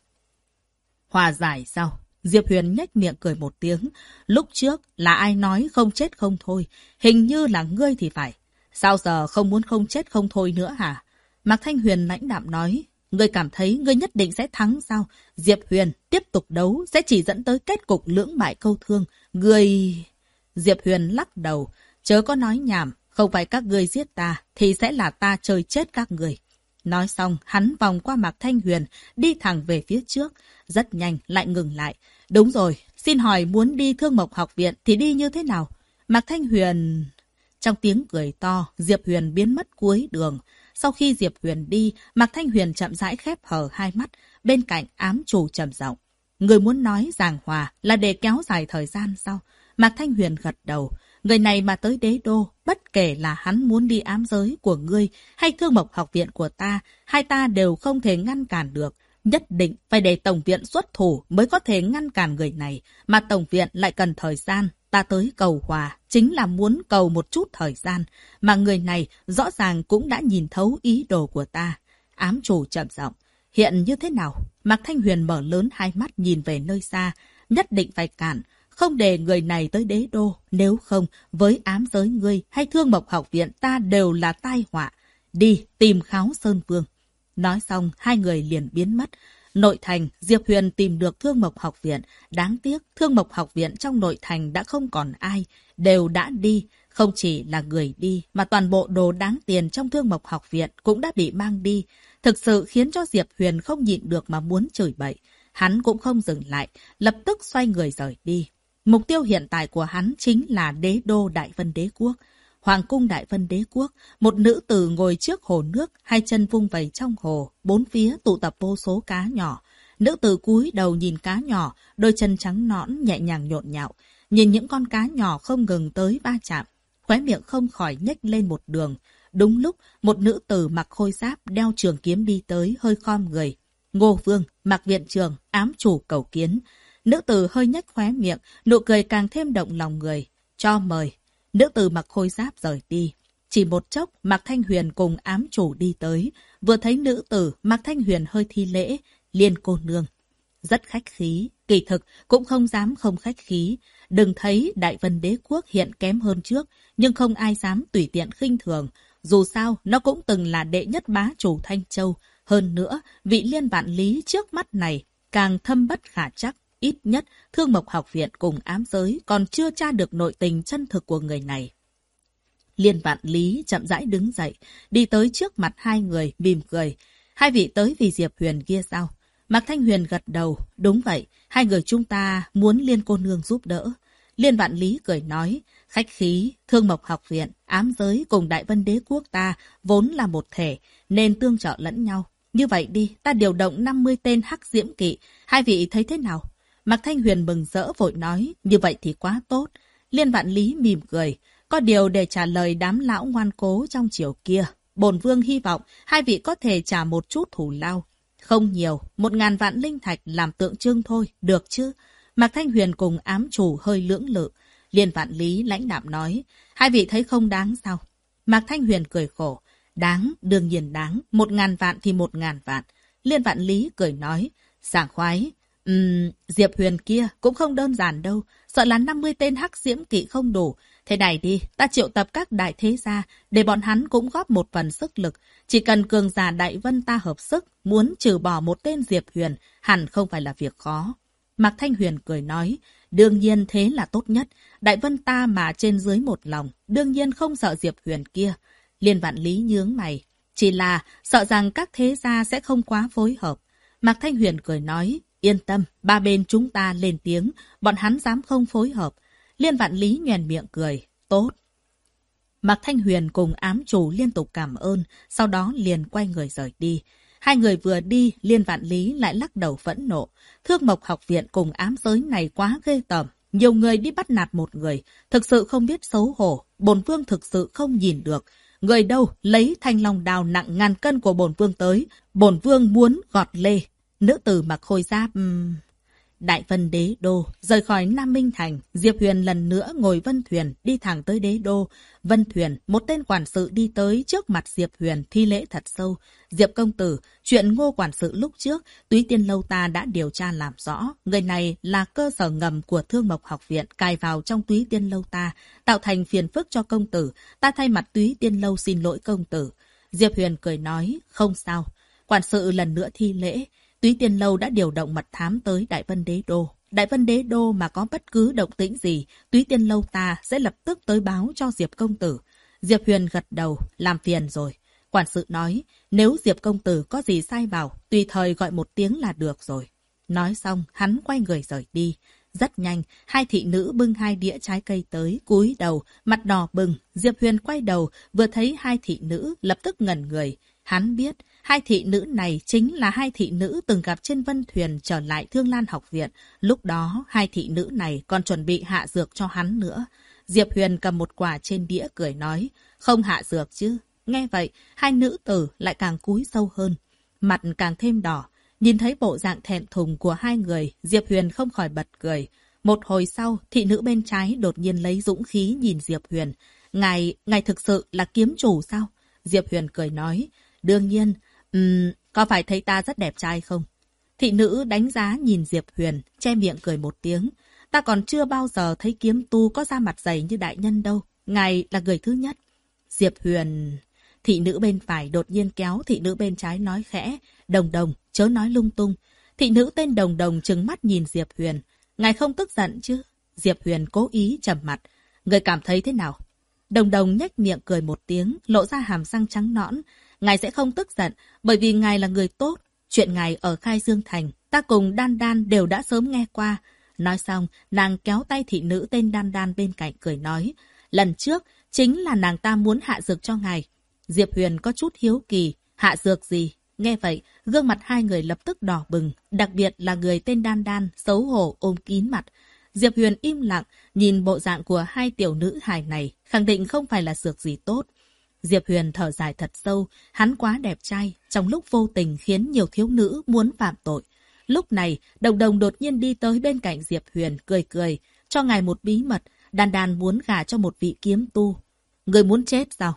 Hòa giải sao? Diệp Huyền nhếch miệng cười một tiếng. Lúc trước là ai nói không chết không thôi? Hình như là ngươi thì phải. Sao giờ không muốn không chết không thôi nữa hả? Mạc Thanh Huyền lãnh đạm nói, ngươi cảm thấy ngươi nhất định sẽ thắng sao? Diệp Huyền, tiếp tục đấu sẽ chỉ dẫn tới kết cục lưỡng bại câu thương. Ngươi... Diệp Huyền lắc đầu, chớ có nói nhảm, không phải các ngươi giết ta, thì sẽ là ta chơi chết các ngươi. Nói xong, hắn vòng qua Mạc Thanh Huyền, đi thẳng về phía trước. Rất nhanh, lại ngừng lại. Đúng rồi, xin hỏi muốn đi Thương Mộc học viện thì đi như thế nào? Mạc Thanh Huyền... Trong tiếng cười to, Diệp Huyền biến mất cuối đường. Sau khi Diệp Huyền đi, Mạc Thanh Huyền chậm rãi khép hờ 2 mắt. Bên cạnh ám chủ trầm giọng. Người muốn nói giảng hòa là để kéo dài thời gian sao? Mạc Thanh Huyền gật đầu. Người này mà tới đế đô, bất kể là hắn muốn đi ám giới của ngươi hay Thương Mộc học viện của ta, hai ta đều không thể ngăn cản được. Nhất định phải để Tổng viện xuất thủ mới có thể ngăn cản người này, mà Tổng viện lại cần thời gian. Ta tới cầu hòa, chính là muốn cầu một chút thời gian, mà người này rõ ràng cũng đã nhìn thấu ý đồ của ta. Ám chủ trầm giọng, hiện như thế nào? Mạc Thanh Huyền mở lớn hai mắt nhìn về nơi xa, nhất định phải cản, không để người này tới đế đô, nếu không, với ám giới ngươi hay Thương Mộc học viện ta đều là tai họa. Đi, tìm Kháo Sơn Vương. Nói xong, hai người liền biến mất. Nội thành, Diệp Huyền tìm được Thương Mộc học viện. Đáng tiếc, Thương Mộc học viện trong nội thành đã không còn ai, đều đã đi. Không chỉ là người đi, mà toàn bộ đồ đáng tiền trong Thương Mộc học viện cũng đã bị mang đi. Thực sự khiến cho Diệp Huyền không nhịn được mà muốn chửi bậy. Hắn cũng không dừng lại, lập tức xoay người rời đi. Mục tiêu hiện tại của hắn chính là đế đô Đại Vân Đế Quốc. Hoàng cung Đại Vân Đế Quốc, một nữ tử ngồi trước hồ nước, hai chân vung vẩy trong hồ, bốn phía tụ tập vô số cá nhỏ. Nữ tử cúi đầu nhìn cá nhỏ, đôi chân trắng nõn nhẹ nhàng nhộn nhạo, nhìn những con cá nhỏ không ngừng tới va chạm, khóe miệng không khỏi nhếch lên một đường. Đúng lúc, một nữ tử mặc khôi giáp đeo trường kiếm đi tới, hơi khom người. Ngô Vương, Mạc viện trưởng, ám chủ cầu kiến. Nữ tử hơi nhếch khóe miệng, nụ cười càng thêm động lòng người. Cho mời. Nữ tử mặc khôi giáp rời đi. Chỉ một chốc, Mạc Thanh Huyền cùng ám chủ đi tới. Vừa thấy nữ tử, Mạc Thanh Huyền hơi thi lễ. Liên cô nương. Rất khách khí, kỳ thực cũng không dám không khách khí. Đừng thấy Đại Vân Đế Quốc hiện kém hơn trước, nhưng không ai dám tùy tiện khinh thường. Dù sao, nó cũng từng là đệ nhất bá chủ Thanh Châu. Hơn nữa, vị Liên Vạn Lý trước mắt này càng thâm bất khả trắc. Ít nhất, Thương Mộc học viện cùng ám giới còn chưa tra được nội tình chân thực của người này. Liên Vạn Lý chậm rãi đứng dậy, đi tới trước mặt hai người, mỉm cười. Hai vị tới vì Diệp Huyền kia sao? Mạc Thanh Huyền gật đầu. Đúng vậy, hai người chúng ta muốn Liên cô nương giúp đỡ. Liên Vạn Lý cười nói, khách khí, Thương Mộc học viện, ám giới cùng Đại Vân Đế Quốc ta vốn là một thể, nên tương trợ lẫn nhau. Như vậy đi, ta điều động 50 tên hắc diễm kỵ, hai vị thấy thế nào? Mạc Thanh Huyền mừng rỡ vội nói, như vậy thì quá tốt. Liên Vạn Lý mỉm cười, có điều để trả lời đám lão ngoan cố trong chiều kia. Bổn vương hy vọng hai vị có thể trả một chút thù lao. Không nhiều, 1000 vạn linh thạch làm tượng trưng thôi, được chứ? Mạc Thanh Huyền cùng ám chủ hơi lưỡng lự. Liên Vạn Lý lãnh đạm nói, hai vị thấy không đáng sao? Mạc Thanh Huyền cười khổ, đáng, đương nhiên đáng, 1000 vạn thì 1000 vạn. Liên Vạn Lý cười nói, sảng khoái. Diệp Huyền kia cũng không đơn giản đâu, sợ là 50 tên hắc diễm kỵ không đủ. Thế này đi, ta triệu tập các đại thế gia, để bọn hắn cũng góp một phần sức lực. Chỉ cần cường giả Đại Vân ta hợp sức, muốn trừ bỏ một tên Diệp Huyền, hẳn không phải là việc khó. Mạc Thanh Huyền cười nói, đương nhiên thế là tốt nhất. Đại Vân ta mà trên dưới một lòng, đương nhiên không sợ Diệp Huyền kia. Liên Vạn Lý nhướng mày, chỉ là sợ rằng các thế gia sẽ không quá phối hợp. Mạc Thanh Huyền cười nói, yên tâm, ba bên chúng ta lên tiếng, bọn hắn dám không phối hợp. Liên Vạn Lý nhoẻn miệng cười, tốt. Mạc Thanh Huyền cùng ám chủ liên tục cảm ơn, sau đó liền quay người rời đi. Hai người vừa đi, Liên Vạn Lý lại lắc đầu phẫn nộ. Thương Mộc học viện cùng ám giới này quá ghê tởm. Nhiều người đi bắt nạt một người, thực sự không biết xấu hổ. Bổn vương thực sự không nhìn được. Người đâu lấy thanh long đào nặng ngàn cân của bổn vương tới. Bổn vương muốn gọt lê. Nữ tử mặc khôi giáp... Đại Vân Đế Đô, rời khỏi Nam Minh Thành, Diệp Huyền lần nữa ngồi Vân Thuyền, đi thẳng tới Đế Đô. Vân Thuyền, một tên quản sự đi tới trước mặt Diệp Huyền, thi lễ thật sâu. Diệp công tử, chuyện Ngô quản sự lúc trước, Túy Tiên Lâu ta đã điều tra làm rõ. Người này là cơ sở ngầm của Thương Mộc học viện, cài vào trong Túy Tiên Lâu ta, tạo thành phiền phức cho công tử. Ta thay mặt Túy Tiên Lâu xin lỗi công tử. Diệp Huyền cười nói, không sao. Quản sự lần nữa thi lễ. Túy Tiên Lâu đã điều động mật thám tới Đại Vân Đế Đô. Đại Vân Đế Đô mà có bất cứ động tĩnh gì, Túy Tiên Lâu ta sẽ lập tức tới báo cho Diệp công tử. Diệp Huyền gật đầu, làm phiền rồi. Quản sự nói, nếu Diệp công tử có gì sai bảo, tùy thời gọi một tiếng là được rồi. Nói xong, hắn quay người rời đi. Rất nhanh, hai thị nữ bưng 2 đĩa trái cây tới, cúi đầu, mặt đỏ bừng. Diệp Huyền quay đầu, vừa thấy hai thị nữ, lập tức ngẩn người. Hắn biết, hai thị nữ này chính là hai thị nữ từng gặp trên Vân Thuyền trở lại Thương Lan học viện. Lúc đó, hai thị nữ này còn chuẩn bị hạ dược cho hắn nữa. Diệp Huyền cầm một quả trên đĩa cười nói, không hạ dược chứ. Nghe vậy, hai nữ tử lại càng cúi sâu hơn, mặt càng thêm đỏ. Nhìn thấy bộ dạng thẹn thùng của hai người, Diệp Huyền không khỏi bật cười. Một hồi sau, thị nữ bên trái đột nhiên lấy dũng khí nhìn Diệp Huyền. Ngài thực sự là kiếm chủ sao? Diệp Huyền cười nói, đương nhiên, có phải thấy ta rất đẹp trai không? Thị nữ đánh giá nhìn Diệp Huyền, che miệng cười một tiếng. Ta còn chưa bao giờ thấy kiếm tu có da mặt dày như đại nhân đâu. Ngài là người thứ nhất. Diệp Huyền... Thị nữ bên phải đột nhiên kéo thị nữ bên trái nói khẽ, Đồng Đồng, chớ nói lung tung. Thị nữ tên Đồng Đồng trừng mắt nhìn Diệp Huyền. Ngài không tức giận chứ? Diệp Huyền cố ý trầm mặt. Người cảm thấy thế nào? Đồng Đồng nhếch miệng cười một tiếng, lộ ra hàm răng trắng nõn. Ngài sẽ không tức giận, bởi vì ngài là người tốt. Chuyện ngài ở Khai Dương Thành, ta cùng Đan Đan đều đã sớm nghe qua. Nói xong, nàng kéo tay thị nữ tên Đan Đan bên cạnh cười nói. Lần trước, chính là nàng ta muốn hạ dược cho ngài. Diệp Huyền có chút hiếu kỳ. Hạ dược gì? Nghe vậy, gương mặt hai người lập tức đỏ bừng. Đặc biệt là người tên Đan Đan, xấu hổ ôm kín mặt. Diệp Huyền im lặng, nhìn bộ dạng của hai tiểu nữ hài này, khẳng định không phải là dược gì tốt. Diệp Huyền thở dài thật sâu, hắn quá đẹp trai, trong lúc vô tình khiến nhiều thiếu nữ muốn phạm tội. Lúc này, Đồng Đồng đột nhiên đi tới bên cạnh Diệp Huyền, cười cười, cho ngài một bí mật, Đan Đan muốn gả cho một vị kiếm tu. Người muốn chết sao?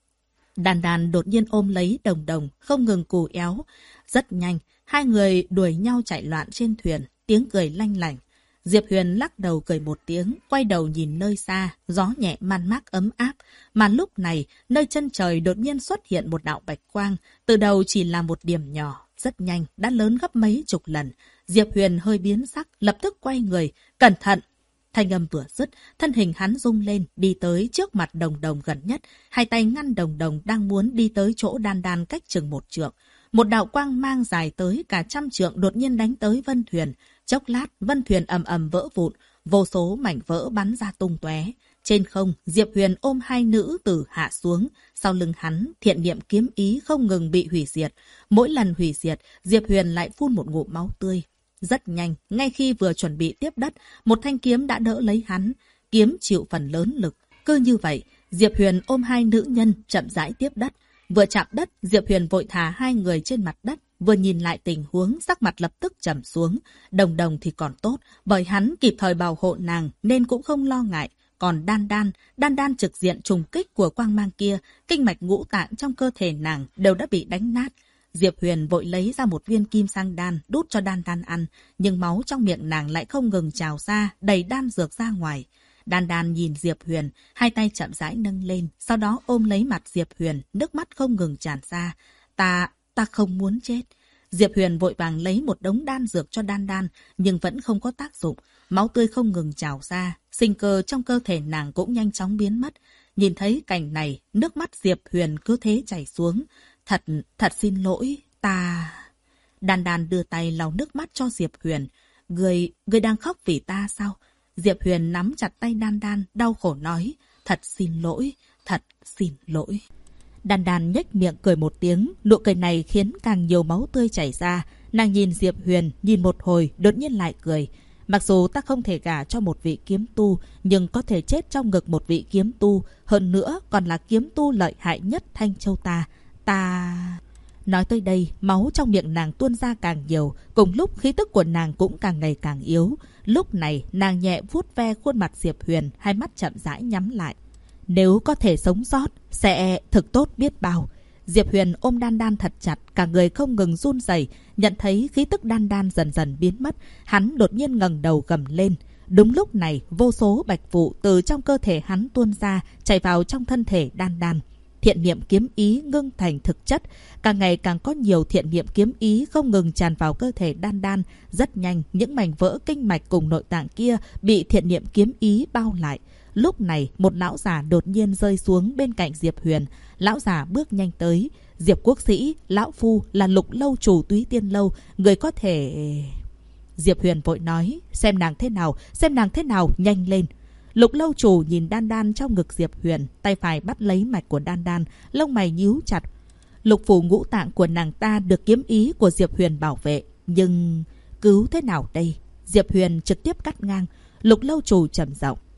Đan Đan đột nhiên ôm lấy Đồng Đồng, không ngừng cù éo. Rất nhanh, hai người đuổi nhau chạy loạn trên thuyền, tiếng cười lanh lảnh. Diệp Huyền lắc đầu cười một tiếng, quay đầu nhìn nơi xa, gió nhẹ man mác ấm áp. Mà lúc này, nơi chân trời đột nhiên xuất hiện một đạo bạch quang, từ đầu chỉ là một điểm nhỏ, rất nhanh, đã lớn gấp mấy chục lần. Diệp Huyền hơi biến sắc, lập tức quay người, cẩn thận. Thanh âm vừa dứt, thân hình hắn rung lên, đi tới trước mặt Đồng Đồng gần nhất, hai tay ngăn Đồng Đồng đang muốn đi tới chỗ Đan Đan cách chừng 1 trượng. Một đạo quang mang dài tới cả 100 trượng đột nhiên đánh tới vân thuyền. Chốc lát, vân thuyền ầm ầm vỡ vụn, vô số mảnh vỡ bắn ra tung tóe. Trên không, Diệp Huyền ôm hai nữ tử hạ xuống. Sau lưng hắn, thiện niệm kiếm ý không ngừng bị hủy diệt. Mỗi lần hủy diệt, Diệp Huyền lại phun một ngụm máu tươi. Rất nhanh, ngay khi vừa chuẩn bị tiếp đất, một thanh kiếm đã đỡ lấy hắn. Kiếm chịu phần lớn lực. Cứ như vậy, Diệp Huyền ôm hai nữ nhân chậm rãi tiếp đất. Vừa chạm đất, Diệp Huyền vội thả hai người trên mặt đất. Vừa nhìn lại tình huống, sắc mặt lập tức trầm xuống. Đồng Đồng thì còn tốt, bởi hắn kịp thời bảo hộ nàng nên cũng không lo ngại. Còn Đan Đan trực diện trùng kích của quang mang kia, kinh mạch ngũ tạng trong cơ thể nàng đều đã bị đánh nát. Diệp Huyền vội lấy ra một viên kim sang đan đút cho Đan Đan ăn, nhưng máu trong miệng nàng lại không ngừng trào ra, đầy đan dược ra ngoài. Đan Đan nhìn Diệp Huyền, hai tay chậm rãi nâng lên, sau đó ôm lấy mặt Diệp Huyền, nước mắt không ngừng tràn ra. Ta không muốn chết. Diệp Huyền vội vàng lấy một đống đan dược cho Đan Đan, nhưng vẫn không có tác dụng. Máu tươi không ngừng trào ra, sinh cơ trong cơ thể nàng cũng nhanh chóng biến mất. Nhìn thấy cảnh này, nước mắt Diệp Huyền cứ thế chảy xuống. Thật xin lỗi, ta... Đan Đan đưa tay lau nước mắt cho Diệp Huyền. Người đang khóc vì ta sao? Diệp Huyền nắm chặt tay Đan Đan, đau khổ nói. Thật xin lỗi. Đan Đan nhếch miệng cười một tiếng, nụ cười này khiến càng nhiều máu tươi chảy ra. Nàng nhìn Diệp Huyền, nhìn một hồi, đột nhiên lại cười. Mặc dù ta không thể gả cho một vị kiếm tu, nhưng có thể chết trong ngực một vị kiếm tu, hơn nữa còn là kiếm tu lợi hại nhất Thanh Châu ta. Nói tới đây, máu trong miệng nàng tuôn ra càng nhiều, cùng lúc khí tức của nàng cũng càng ngày càng yếu. Lúc này, nàng nhẹ vuốt ve khuôn mặt Diệp Huyền, hai mắt chậm rãi nhắm lại. Nếu có thể sống sót, sẽ thực tốt biết bao. Diệp Huyền ôm Đan Đan thật chặt, cả người không ngừng run rẩy. Nhận thấy khí tức Đan Đan dần dần biến mất, hắn đột nhiên ngẩng đầu gầm lên. Đúng lúc này, vô số bạch vụ từ trong cơ thể hắn tuôn ra, chảy vào trong thân thể Đan Đan. Thiện niệm kiếm ý ngưng thành thực chất, càng ngày càng có nhiều thiện niệm kiếm ý không ngừng tràn vào cơ thể Đan Đan. Rất nhanh, những mảnh vỡ kinh mạch cùng nội tạng kia bị thiện niệm kiếm ý bao lại. Lúc này, một lão giả đột nhiên rơi xuống bên cạnh Diệp Huyền. Lão giả bước nhanh tới. Diệp quốc sĩ, lão phu là Lục lâu chủ Túy Tiên lâu, người có thể... Diệp Huyền vội nói, xem nàng thế nào, nhanh lên. Lục lâu chủ nhìn Đan Đan trong ngực Diệp Huyền, tay phải bắt lấy mạch của Đan Đan, lông mày nhíu chặt. Lục phủ ngũ tạng của nàng ta được kiếm ý của Diệp Huyền bảo vệ, nhưng cứu thế nào đây? Diệp Huyền trực tiếp cắt ngang. Lục lâu chủ trầm giọng,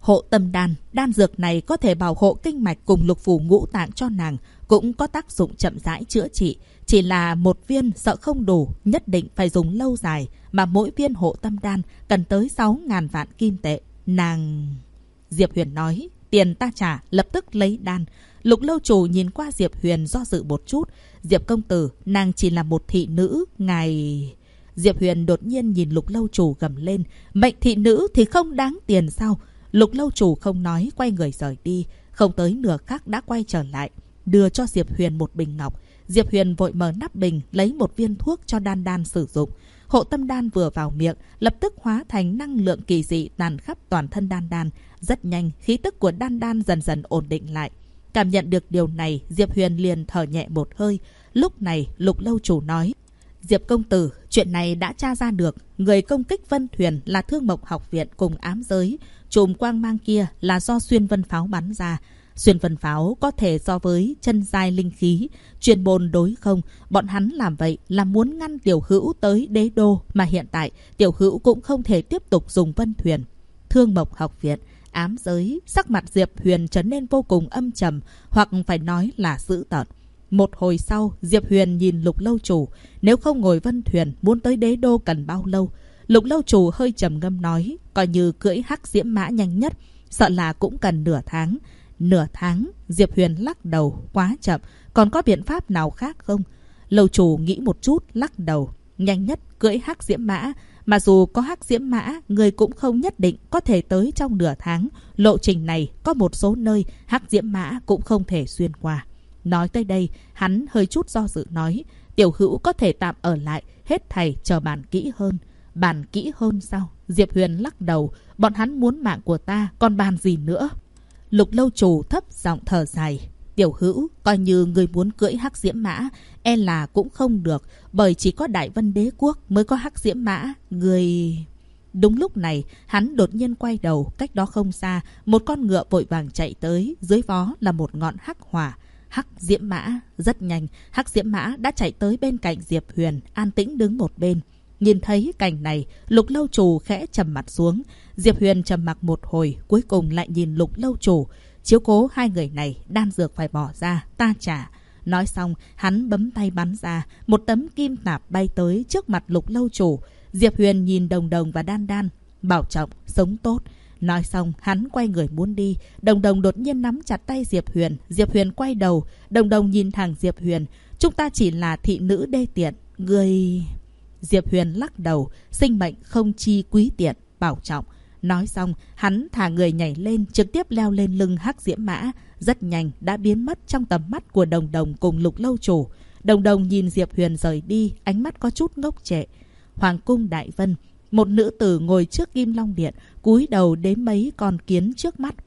Hộ tâm đan, đan dược này có thể bảo hộ kinh mạch cùng lục phủ ngũ tạng cho nàng, cũng có tác dụng chậm rãi chữa trị. Chỉ là một viên sợ không đủ, nhất định phải dùng lâu dài, mà mỗi viên hộ tâm đan cần tới 6.000 vạn kim tệ. Nàng... Diệp Huyền nói, tiền ta trả, lập tức lấy đan. Lục lâu chủ nhìn qua Diệp Huyền do dự một chút. Diệp công tử, nàng chỉ là một thị nữ, ngài... Diệp Huyền đột nhiên nhìn Lục lâu chủ gầm lên, mệnh thị nữ thì không đáng tiền sao? Lục lâu chủ không nói, quay người rời đi. Không tới nửa khắc đã quay trở lại, đưa cho Diệp Huyền một bình ngọc. Diệp Huyền vội mở nắp bình, lấy một viên thuốc cho đan đan sử dụng. Hộ tâm đan vừa vào miệng, lập tức hóa thành năng lượng kỳ dị tràn khắp toàn thân đan đan. Rất nhanh, khí tức của đan đan dần dần ổn định lại. Cảm nhận được điều này, Diệp Huyền liền thở nhẹ một hơi. Lúc này, Lục lâu chủ nói, Diệp công tử, chuyện này đã tra ra được. Người công kích Vân Thuyền là Thương Mộc Học Viện cùng ám giới. Chùm quang mang kia là do xuyên vân pháo bắn ra. Xuyên vân pháo có thể so với chân giai linh khí, chuyên môn đối không. Bọn hắn làm vậy là muốn ngăn Tiểu Hữu tới đế đô, mà hiện tại Tiểu Hữu cũng không thể tiếp tục dùng Vân Thuyền. Thương Mộc Học Viện, ám giới, sắc mặt Diệp Huyền trở nên vô cùng âm trầm, hoặc phải nói là dữ tợn. Một hồi sau, Diệp Huyền nhìn Lục lâu chủ, nếu không ngồi Vân Thuyền, muốn tới đế đô cần bao lâu? Lục lâu chủ hơi trầm ngâm nói, coi như cưỡi hắc diễm mã nhanh nhất, sợ là cũng cần nửa tháng. Nửa tháng? Diệp Huyền lắc đầu, quá chậm, còn có biện pháp nào khác không? Lâu chủ nghĩ một chút, lắc đầu, nhanh nhất cưỡi hắc diễm mã, mà dù có hắc diễm mã, người cũng không nhất định có thể tới trong nửa tháng. Lộ trình này có một số nơi hắc diễm mã cũng không thể xuyên qua. Nói tới đây, hắn hơi chút do dự nói, Tiểu Hữu có thể tạm ở lại, hết thảy chờ bàn kỹ hơn. Bàn kỹ hơn sao? Diệp Huyền lắc đầu, bọn hắn muốn mạng của ta, còn bàn gì nữa? Lục lâu chủ thấp giọng thở dài, Tiểu Hữu, coi như người muốn cưỡi hắc diễm mã, e là cũng không được, bởi chỉ có Đại Vân Đế Quốc mới có hắc diễm mã, người... Đúng lúc này, hắn đột nhiên quay đầu, cách đó không xa, một con ngựa vội vàng chạy tới, dưới vó là một ngọn hắc hỏa. Hắc diễm mã, rất nhanh, hắc diễm mã đã chạy tới bên cạnh Diệp Huyền, an tĩnh đứng một bên. Nhìn thấy cảnh này, Lục lâu chủ khẽ trầm mặt xuống. Diệp Huyền trầm mặc một hồi, cuối cùng lại nhìn Lục lâu chủ. Chiếu cố hai người này, đan dược phải bỏ ra, ta trả. Nói xong, hắn bấm tay bắn ra, một tấm kim tạp bay tới trước mặt Lục lâu chủ. Diệp Huyền nhìn Đồng Đồng và Đan Đan, bảo trọng, sống tốt. Nói xong, hắn quay người muốn đi. Đồng Đồng đột nhiên nắm chặt tay Diệp Huyền. Diệp Huyền quay đầu, Đồng Đồng nhìn thẳng Diệp Huyền. Chúng ta chỉ là thị nữ đê tiện, người... Diệp Huyền lắc đầu, sinh mệnh không chi quý tiện, bảo trọng. Nói xong, hắn thả người nhảy lên, trực tiếp leo lên lưng hắc diễm mã. Rất nhanh đã biến mất trong tầm mắt của Đồng Đồng cùng Lục lâu chủ. Đồng Đồng nhìn Diệp Huyền rời đi, ánh mắt có chút ngốc trệ. Hoàng cung Đại Vân, một nữ tử ngồi trước Kim Long Điện, cúi đầu đếm mấy con kiến trước mắt.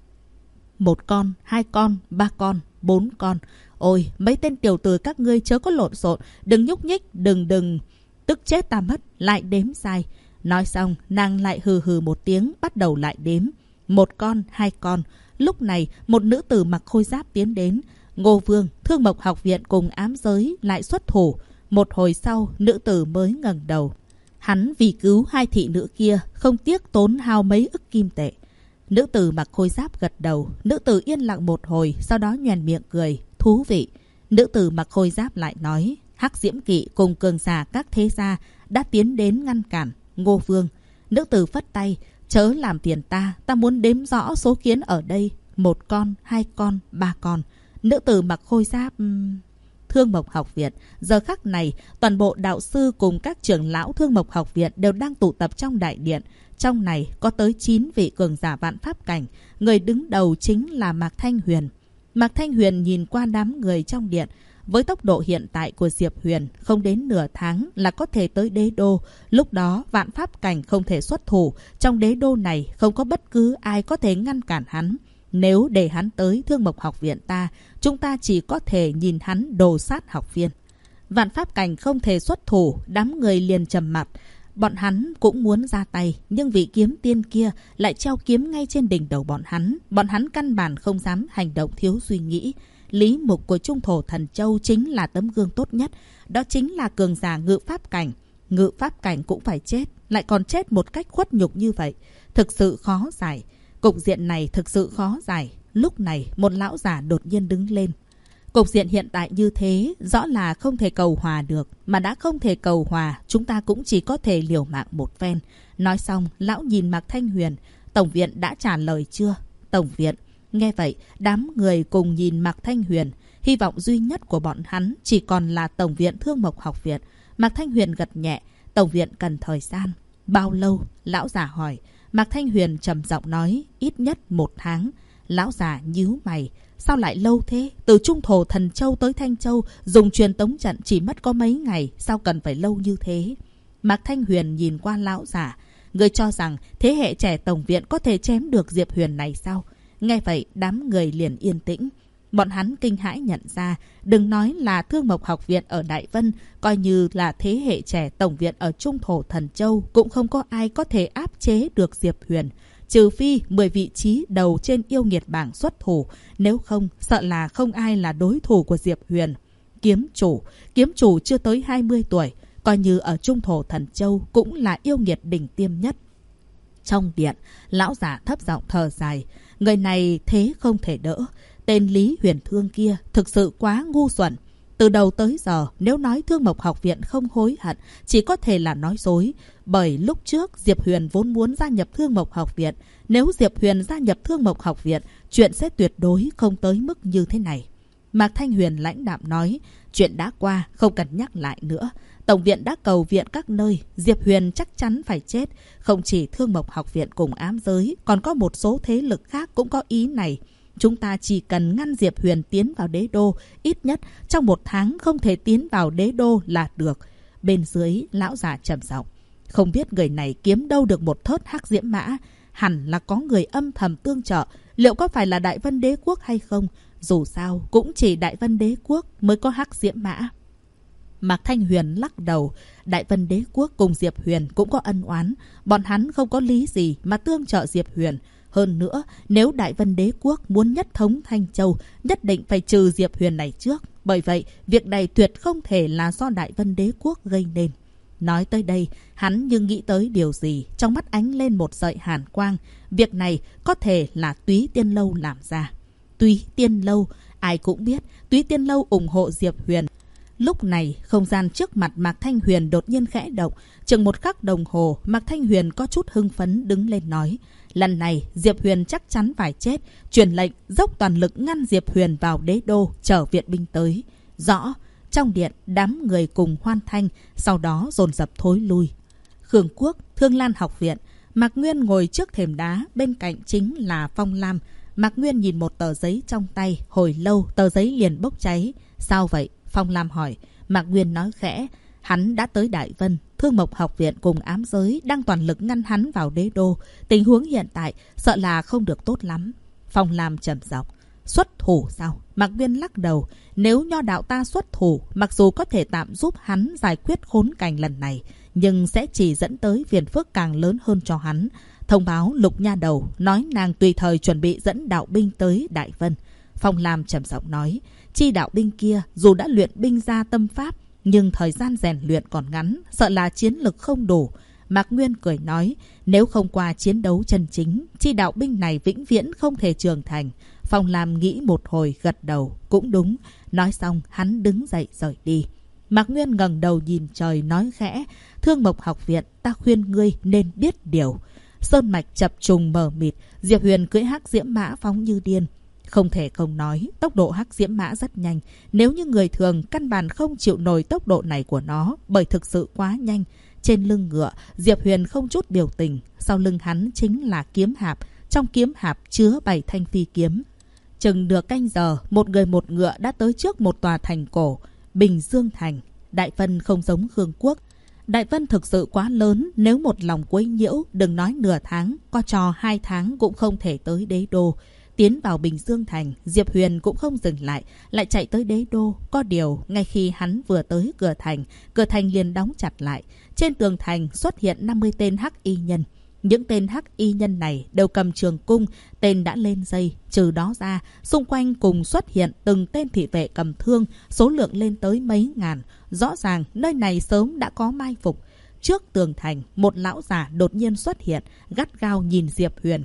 1 con, 2 con, 3 con, 4 con. Ôi, mấy tên tiểu tử các ngươi chớ có lộn xộn, đừng nhúc nhích, đừng... Tức chết ta mất, lại đếm sai. Nói xong, nàng lại hừ hừ một tiếng, bắt đầu lại đếm. 1 con, 2 con. Lúc này, một nữ tử mặc khôi giáp tiến đến. Ngô Vương, Thương Mộc Học Viện cùng ám giới lại xuất thủ. Một hồi sau, nữ tử mới ngẩng đầu. Hắn vì cứu hai thị nữ kia, không tiếc tốn hao mấy ức kim tệ. Nữ tử mặc khôi giáp gật đầu. Nữ tử yên lặng một hồi, sau đó nhoẻn miệng cười. Thú vị. Nữ tử mặc khôi giáp lại nói, hắc diễm kỵ cùng cường giả các thế gia đã tiến đến ngăn cản. Ngô Vương. Nữ tử phất tay, chớ làm phiền ta, ta muốn đếm rõ số kiến ở đây. 1 con, 2 con, 3 con. Nữ tử mặc khôi giáp... Thương Mộc Học Viện. Giờ khắc này, toàn bộ đạo sư cùng các trưởng lão Thương Mộc Học Viện đều đang tụ tập trong đại điện. Trong này có tới 9 vị cường giả vạn pháp cảnh. Người đứng đầu chính là Mạc Thanh Huyền. Mạc Thanh Huyền nhìn qua đám người trong điện. Với tốc độ hiện tại của Diệp Huyền, không đến nửa tháng là có thể tới đế đô. Lúc đó, vạn pháp cảnh không thể xuất thủ. Trong đế đô này, không có bất cứ ai có thể ngăn cản hắn. Nếu để hắn tới Thương Mộc Học Viện ta, chúng ta chỉ có thể nhìn hắn đồ sát học viên. Vạn pháp cảnh không thể xuất thủ, đám người liền trầm mặt. Bọn hắn cũng muốn ra tay, nhưng vị kiếm tiên kia lại treo kiếm ngay trên đỉnh đầu bọn hắn. Bọn hắn căn bản không dám hành động thiếu suy nghĩ. Lý mục của Trung Thổ Thần Châu chính là tấm gương tốt nhất. Đó chính là cường giả ngự pháp cảnh. Ngự pháp cảnh cũng phải chết, lại còn chết một cách khuất nhục như vậy. Thực sự khó giải. Cục diện này thực sự khó giải. Lúc này một lão già đột nhiên đứng lên. Cục diện hiện tại như thế rõ là không thể cầu hòa được. Mà đã không thể cầu hòa, chúng ta cũng chỉ có thể liều mạng một phen. Nói xong, lão nhìn Mạc Thanh Huyền. Tổng viện đã trả lời chưa? Tổng viện. Nghe vậy, đám người cùng nhìn Mạc Thanh Huyền. Hy vọng duy nhất của bọn hắn chỉ còn là Tổng viện Thương Mộc Học viện. Mạc Thanh Huyền gật nhẹ. Tổng viện cần thời gian. Bao lâu? Lão già hỏi. Mạc Thanh Huyền trầm giọng nói, ít nhất 1 tháng. Lão già nhíu mày. Sao lại lâu thế? Từ Trung Thổ Thần Châu tới Thanh Châu, dùng truyền tống trận chỉ mất có mấy ngày. Sao cần phải lâu như thế? Mạc Thanh Huyền nhìn qua lão già. Người cho rằng thế hệ trẻ Tổng viện có thể chém được Diệp Huyền này sao? Nghe vậy, đám người liền yên tĩnh. Bọn hắn kinh hãi nhận ra, đừng nói là Thương Mộc Học viện ở Đại Vân, coi như là thế hệ trẻ Tổng viện ở Trung Thổ Thần Châu, cũng không có ai có thể áp chế được Diệp Huyền. Trừ phi 10 vị trí đầu trên yêu nghiệt bảng xuất thủ, nếu không, sợ là không ai là đối thủ của Diệp Huyền. Kiếm chủ chưa tới 20 tuổi, coi như ở Trung Thổ Thần Châu cũng là yêu nghiệt đỉnh tiêm nhất. Trong điện, lão giả thấp giọng thở dài, người này thế không thể đỡ. Tên Lý Huyền Thương kia thực sự quá ngu xuẩn. Từ đầu tới giờ, nếu nói Thương Mộc Học viện không hối hận, chỉ có thể là nói dối. Bởi lúc trước, Diệp Huyền vốn muốn gia nhập Thương Mộc Học viện. Nếu Diệp Huyền gia nhập Thương Mộc Học viện, chuyện sẽ tuyệt đối không tới mức như thế này. Mạc Thanh Huyền lãnh đạm nói, chuyện đã qua, không cần nhắc lại nữa. Tổng viện đã cầu viện các nơi, Diệp Huyền chắc chắn phải chết. Không chỉ Thương Mộc Học viện cùng ám giới, còn có một số thế lực khác cũng có ý này. Chúng ta chỉ cần ngăn Diệp Huyền tiến vào đế đô, ít nhất trong 1 tháng không thể tiến vào đế đô là được. Bên dưới, lão già trầm giọng, không biết người này kiếm đâu được một thớt hắc diễm mã. Hẳn là có người âm thầm tương trợ. Liệu có phải là Đại Vân Đế Quốc hay không? Dù sao, cũng chỉ Đại Vân Đế Quốc mới có hắc diễm mã. Mạc Thanh Huyền lắc đầu. Đại Vân Đế Quốc cùng Diệp Huyền cũng có ân oán. Bọn hắn không có lý gì mà tương trợ Diệp Huyền. Hơn nữa, nếu Đại Vân Đế Quốc muốn nhất thống Thanh Châu, nhất định phải trừ Diệp Huyền này trước. Bởi vậy, việc này tuyệt không thể là do Đại Vân Đế Quốc gây nên. Nói tới đây, hắn nhưng nghĩ tới điều gì, trong mắt ánh lên một sợi hàn quang. Việc này có thể là Túy Tiên Lâu làm ra. Túy Tiên Lâu, ai cũng biết, Túy Tiên Lâu ủng hộ Diệp Huyền. Lúc này, không gian trước mặt Mạc Thanh Huyền đột nhiên khẽ động. Chừng 1 khắc đồng hồ, Mạc Thanh Huyền có chút hưng phấn đứng lên nói. Lần này, Diệp Huyền chắc chắn phải chết. Truyền lệnh, dốc toàn lực ngăn Diệp Huyền vào đế đô, chở viện binh tới. Rõ. Trong điện, đám người cùng hoan thanh, sau đó dồn dập thối lui. Khương Quốc, Thương Lan Học viện. Mạc Nguyên ngồi trước thềm đá, bên cạnh chính là Phong Lam. Mạc Nguyên nhìn một tờ giấy trong tay, hồi lâu tờ giấy liền bốc cháy. Sao vậy? Phong Lam hỏi. Mạc Nguyên nói khẽ, hắn đã tới Đại Vân. Thương Mộc Học viện cùng ám giới đang toàn lực ngăn hắn vào đế đô. Tình huống hiện tại sợ là không được tốt lắm. Phong Lam trầm giọng. Xuất thủ sao? Mạc Nguyên lắc đầu. Nếu Nho đạo ta xuất thủ, mặc dù có thể tạm giúp hắn giải quyết khốn cảnh lần này, nhưng sẽ chỉ dẫn tới phiền phức càng lớn hơn cho hắn. Thông báo Lục Nha Đầu, nói nàng tùy thời chuẩn bị dẫn đạo binh tới Đại Vân. Phong Lam trầm giọng nói. Chi đạo binh kia dù đã luyện binh ra tâm pháp, nhưng thời gian rèn luyện còn ngắn, sợ là chiến lực không đủ. Mạc Nguyên cười nói, nếu không qua chiến đấu chân chính, chi đạo binh này vĩnh viễn không thể trưởng thành. Phong Lam nghĩ một hồi gật đầu, cũng đúng. Nói xong, hắn đứng dậy rời đi. Mạc Nguyên ngẩng đầu nhìn trời nói khẽ, Thương Mộc Học viện, ta khuyên ngươi nên biết điều. Sơn mạch chập trùng mờ mịt, Diệp Huyền cưỡi hắc diễm mã phóng như điên. Không thể không nói, tốc độ hắc diễm mã rất nhanh. Nếu như người thường, căn bản không chịu nổi tốc độ này của nó, bởi thực sự quá nhanh. Trên lưng ngựa, Diệp Huyền không chút biểu tình. Sau lưng hắn chính là kiếm hạp. Trong kiếm hạp chứa 7 thanh phi kiếm. Chừng được canh giờ, một người một ngựa đã tới trước một tòa thành cổ. Bình Dương Thành. Đại Vân không giống Khương Quốc. Đại Vân thực sự quá lớn. Nếu một lòng quấy nhiễu, đừng nói nửa tháng, có cho 2 tháng cũng không thể tới đế đô. Tiến vào Bình Dương Thành, Diệp Huyền cũng không dừng lại, lại chạy tới đế đô. Có điều, ngay khi hắn vừa tới cửa thành liền đóng chặt lại. Trên tường thành xuất hiện 50 tên hắc y nhân. Những tên hắc y nhân này đều cầm trường cung, tên đã lên dây. Trừ đó ra, xung quanh cùng xuất hiện từng tên thị vệ cầm thương, số lượng lên tới mấy ngàn. Rõ ràng, nơi này sớm đã có mai phục. Trước tường thành, một lão già đột nhiên xuất hiện, gắt gao nhìn Diệp Huyền.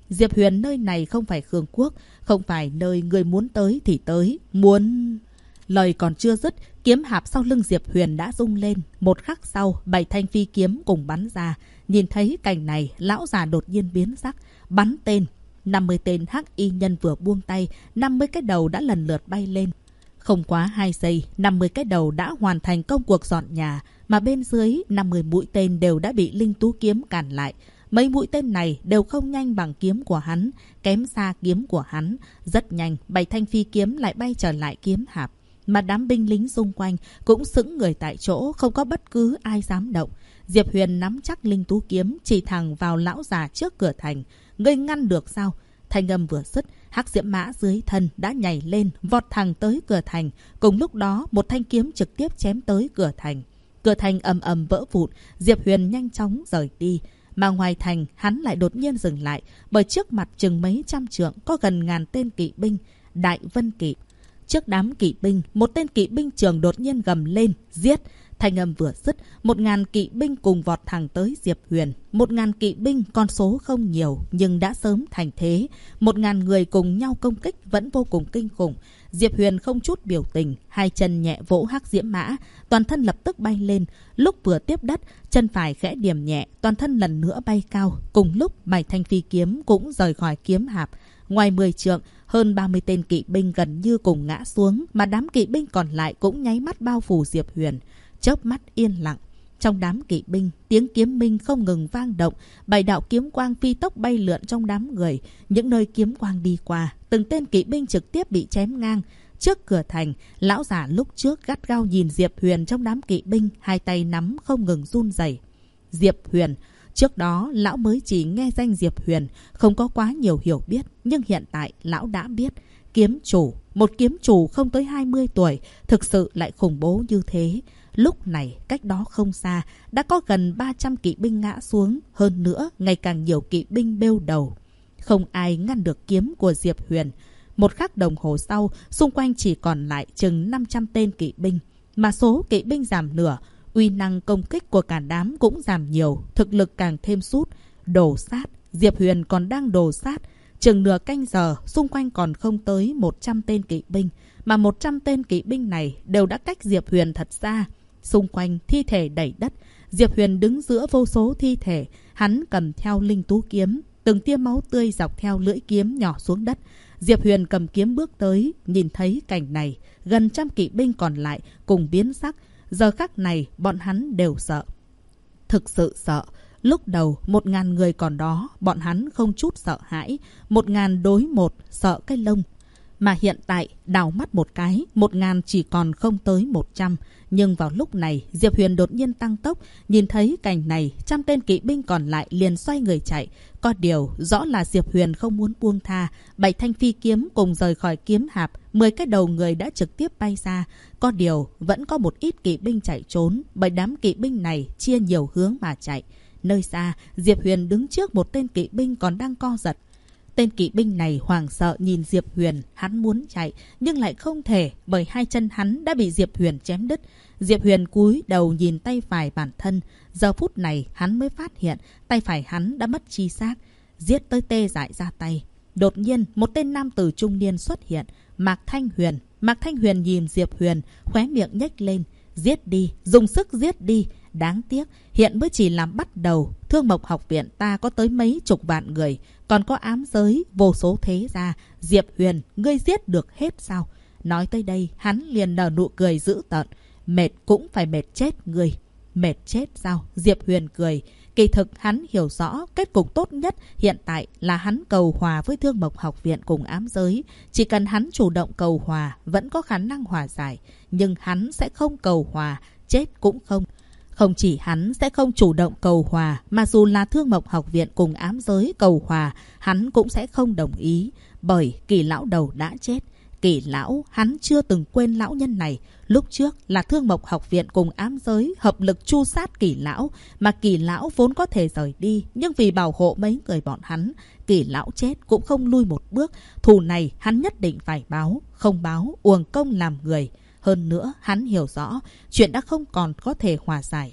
Diệp Huyền, nơi này không phải Khương Quốc, không phải nơi người muốn tới thì tới, muốn... Lời còn chưa dứt, kiếm hạp sau lưng Diệp Huyền đã rung lên. Một khắc sau, 7 thanh phi kiếm cùng bắn ra. Nhìn thấy cảnh này, lão già đột nhiên biến sắc, bắn tên. 50 tên hắc y nhân vừa buông tay, 50 cái đầu đã lần lượt bay lên. Không quá 2 giây, 50 cái đầu đã hoàn thành công cuộc dọn nhà, mà bên dưới 50 mũi tên đều đã bị Linh Tú kiếm cản lại. Mấy mũi tên này đều không nhanh bằng kiếm của hắn, kém xa kiếm của hắn. Rất nhanh, 7 thanh phi kiếm lại bay trở lại kiếm hạp. Mà đám binh lính xung quanh cũng sững người tại chỗ, không có bất cứ ai dám động. Diệp Huyền nắm chắc Linh Tú kiếm chỉ thẳng vào lão già trước cửa thành. Ngươi ngăn được sao? Thanh âm vừa dứt, hắc diễm mã dưới thân đã nhảy lên, vọt thẳng tới cửa thành. Cùng lúc đó, một thanh kiếm trực tiếp chém tới cửa thành. Cửa thành ầm ầm vỡ vụn, Diệp Huyền nhanh chóng rời đi. Mà ngoài thành, hắn lại đột nhiên dừng lại, bởi trước mặt chừng mấy trăm trượng có gần ngàn tên kỵ binh, Đại Vân Kỵ. Trước đám kỵ binh, một tên kỵ binh trường đột nhiên gầm lên, giết. Thanh âm vừa dứt, 1000 kỵ binh cùng vọt thẳng tới Diệp Huyền. 1000 kỵ binh, con số không nhiều, nhưng đã sớm thành thế. 1000 người cùng nhau công kích vẫn vô cùng kinh khủng. Diệp Huyền không chút biểu tình, hai chân nhẹ vỗ hắc diễm mã, toàn thân lập tức bay lên. Lúc vừa tiếp đất, chân phải khẽ điểm nhẹ, toàn thân lần nữa bay cao. Cùng lúc, 7 thanh phi kiếm cũng rời khỏi kiếm hạp. Ngoài 10 trượng, hơn 30 tên kỵ binh gần như cùng ngã xuống, mà đám kỵ binh còn lại cũng nháy mắt bao phủ Diệp Huyền. Chớp mắt yên lặng. Trong đám kỵ binh, tiếng kiếm minh không ngừng vang động, 7 đạo kiếm quang phi tốc bay lượn trong đám người. Những nơi kiếm quang đi qua, từng tên kỵ binh trực tiếp bị chém ngang. Trước cửa thành, lão già lúc trước gắt gao nhìn Diệp Huyền trong đám kỵ binh, hai tay nắm không ngừng run rẩy. Diệp Huyền. Trước đó, lão mới chỉ nghe danh Diệp Huyền, không có quá nhiều hiểu biết, nhưng hiện tại lão đã biết. Kiếm chủ, một kiếm chủ không tới 20 tuổi, thực sự lại khủng bố như thế. Lúc này, cách đó không xa, đã có gần 300 kỵ binh ngã xuống, hơn nữa, ngày càng nhiều kỵ binh bêu đầu. Không ai ngăn được kiếm của Diệp Huyền. Một khắc đồng hồ sau, xung quanh chỉ còn lại chừng 500 tên kỵ binh, mà số kỵ binh giảm nửa. Uy năng công kích của cả đám cũng giảm nhiều, thực lực càng thêm sút. Đổ sát, Diệp Huyền còn đang đổ sát. Chừng nửa canh giờ, xung quanh còn không tới 100 tên kỵ binh, mà 100 tên kỵ binh này đều đã cách Diệp Huyền thật xa. Xung quanh thi thể đầy đất, Diệp Huyền đứng giữa vô số thi thể, hắn cầm theo Linh Tú kiếm, từng tia máu tươi dọc theo lưỡi kiếm nhỏ xuống đất. Diệp Huyền cầm kiếm bước tới, nhìn thấy cảnh này, gần trăm kỵ binh còn lại cùng biến sắc. Giờ khắc này, bọn hắn đều sợ. Thực sự sợ. Lúc đầu, 1000 người còn đó, bọn hắn không chút sợ hãi. 1000 đối 1, sợ cái lông. Mà hiện tại, đảo mắt một cái, 1000 chỉ còn không tới 100. Nhưng vào lúc này, Diệp Huyền đột nhiên tăng tốc. Nhìn thấy cảnh này, 100 tên kỵ binh còn lại liền xoay người chạy. Có điều, rõ là Diệp Huyền không muốn buông tha. 7 thanh phi kiếm cùng rời khỏi kiếm hạp, 10 cái đầu người đã trực tiếp bay ra. Có điều, vẫn có một ít kỵ binh chạy trốn, bởi đám kỵ binh này chia nhiều hướng mà chạy. Nơi xa, Diệp Huyền đứng trước một tên kỵ binh còn đang co giật. Tên kỵ binh này hoảng sợ nhìn Diệp Huyền, hắn muốn chạy, nhưng lại không thể, bởi hai chân hắn đã bị Diệp Huyền chém đứt. Diệp Huyền cúi đầu nhìn tay phải bản thân, giờ phút này hắn mới phát hiện tay phải hắn đã mất chi xác, giết tới tê dại ra tay. Đột nhiên, một tên nam tử trung niên xuất hiện, Mạc Thanh Huyền. Mạc Thanh Huyền nhìn Diệp Huyền, khóe miệng nhếch lên, giết đi, dùng sức giết đi. Đáng tiếc, hiện mới chỉ làm bắt đầu. Thương Mộc học viện ta có tới mấy chục vạn người, còn có ám giới, vô số thế gia. Diệp Huyền, ngươi giết được hết sao? Nói tới đây, hắn liền nở nụ cười dữ tợn. Mệt cũng phải mệt chết ngươi. Mệt chết sao? Diệp Huyền cười. Kỳ thực hắn hiểu rõ kết cục tốt nhất hiện tại là hắn cầu hòa với Thương Mộc học viện cùng ám giới. Chỉ cần hắn chủ động cầu hòa, vẫn có khả năng hòa giải. Nhưng hắn sẽ không cầu hòa, chết cũng không. Không chỉ hắn sẽ không chủ động cầu hòa, mà dù là Thương Mộc học viện cùng ám giới cầu hòa, hắn cũng sẽ không đồng ý. Bởi Kỳ lão đầu đã chết. Kỳ lão, hắn chưa từng quên lão nhân này. Lúc trước là Thương Mộc học viện cùng ám giới hợp lực tru sát Kỳ lão, mà Kỳ lão vốn có thể rời đi, nhưng vì bảo hộ mấy người bọn hắn, Kỳ lão chết cũng không lui một bước. Thù này hắn nhất định phải báo, không báo uổng công làm người. Hơn nữa, hắn hiểu rõ, chuyện đã không còn có thể hòa giải.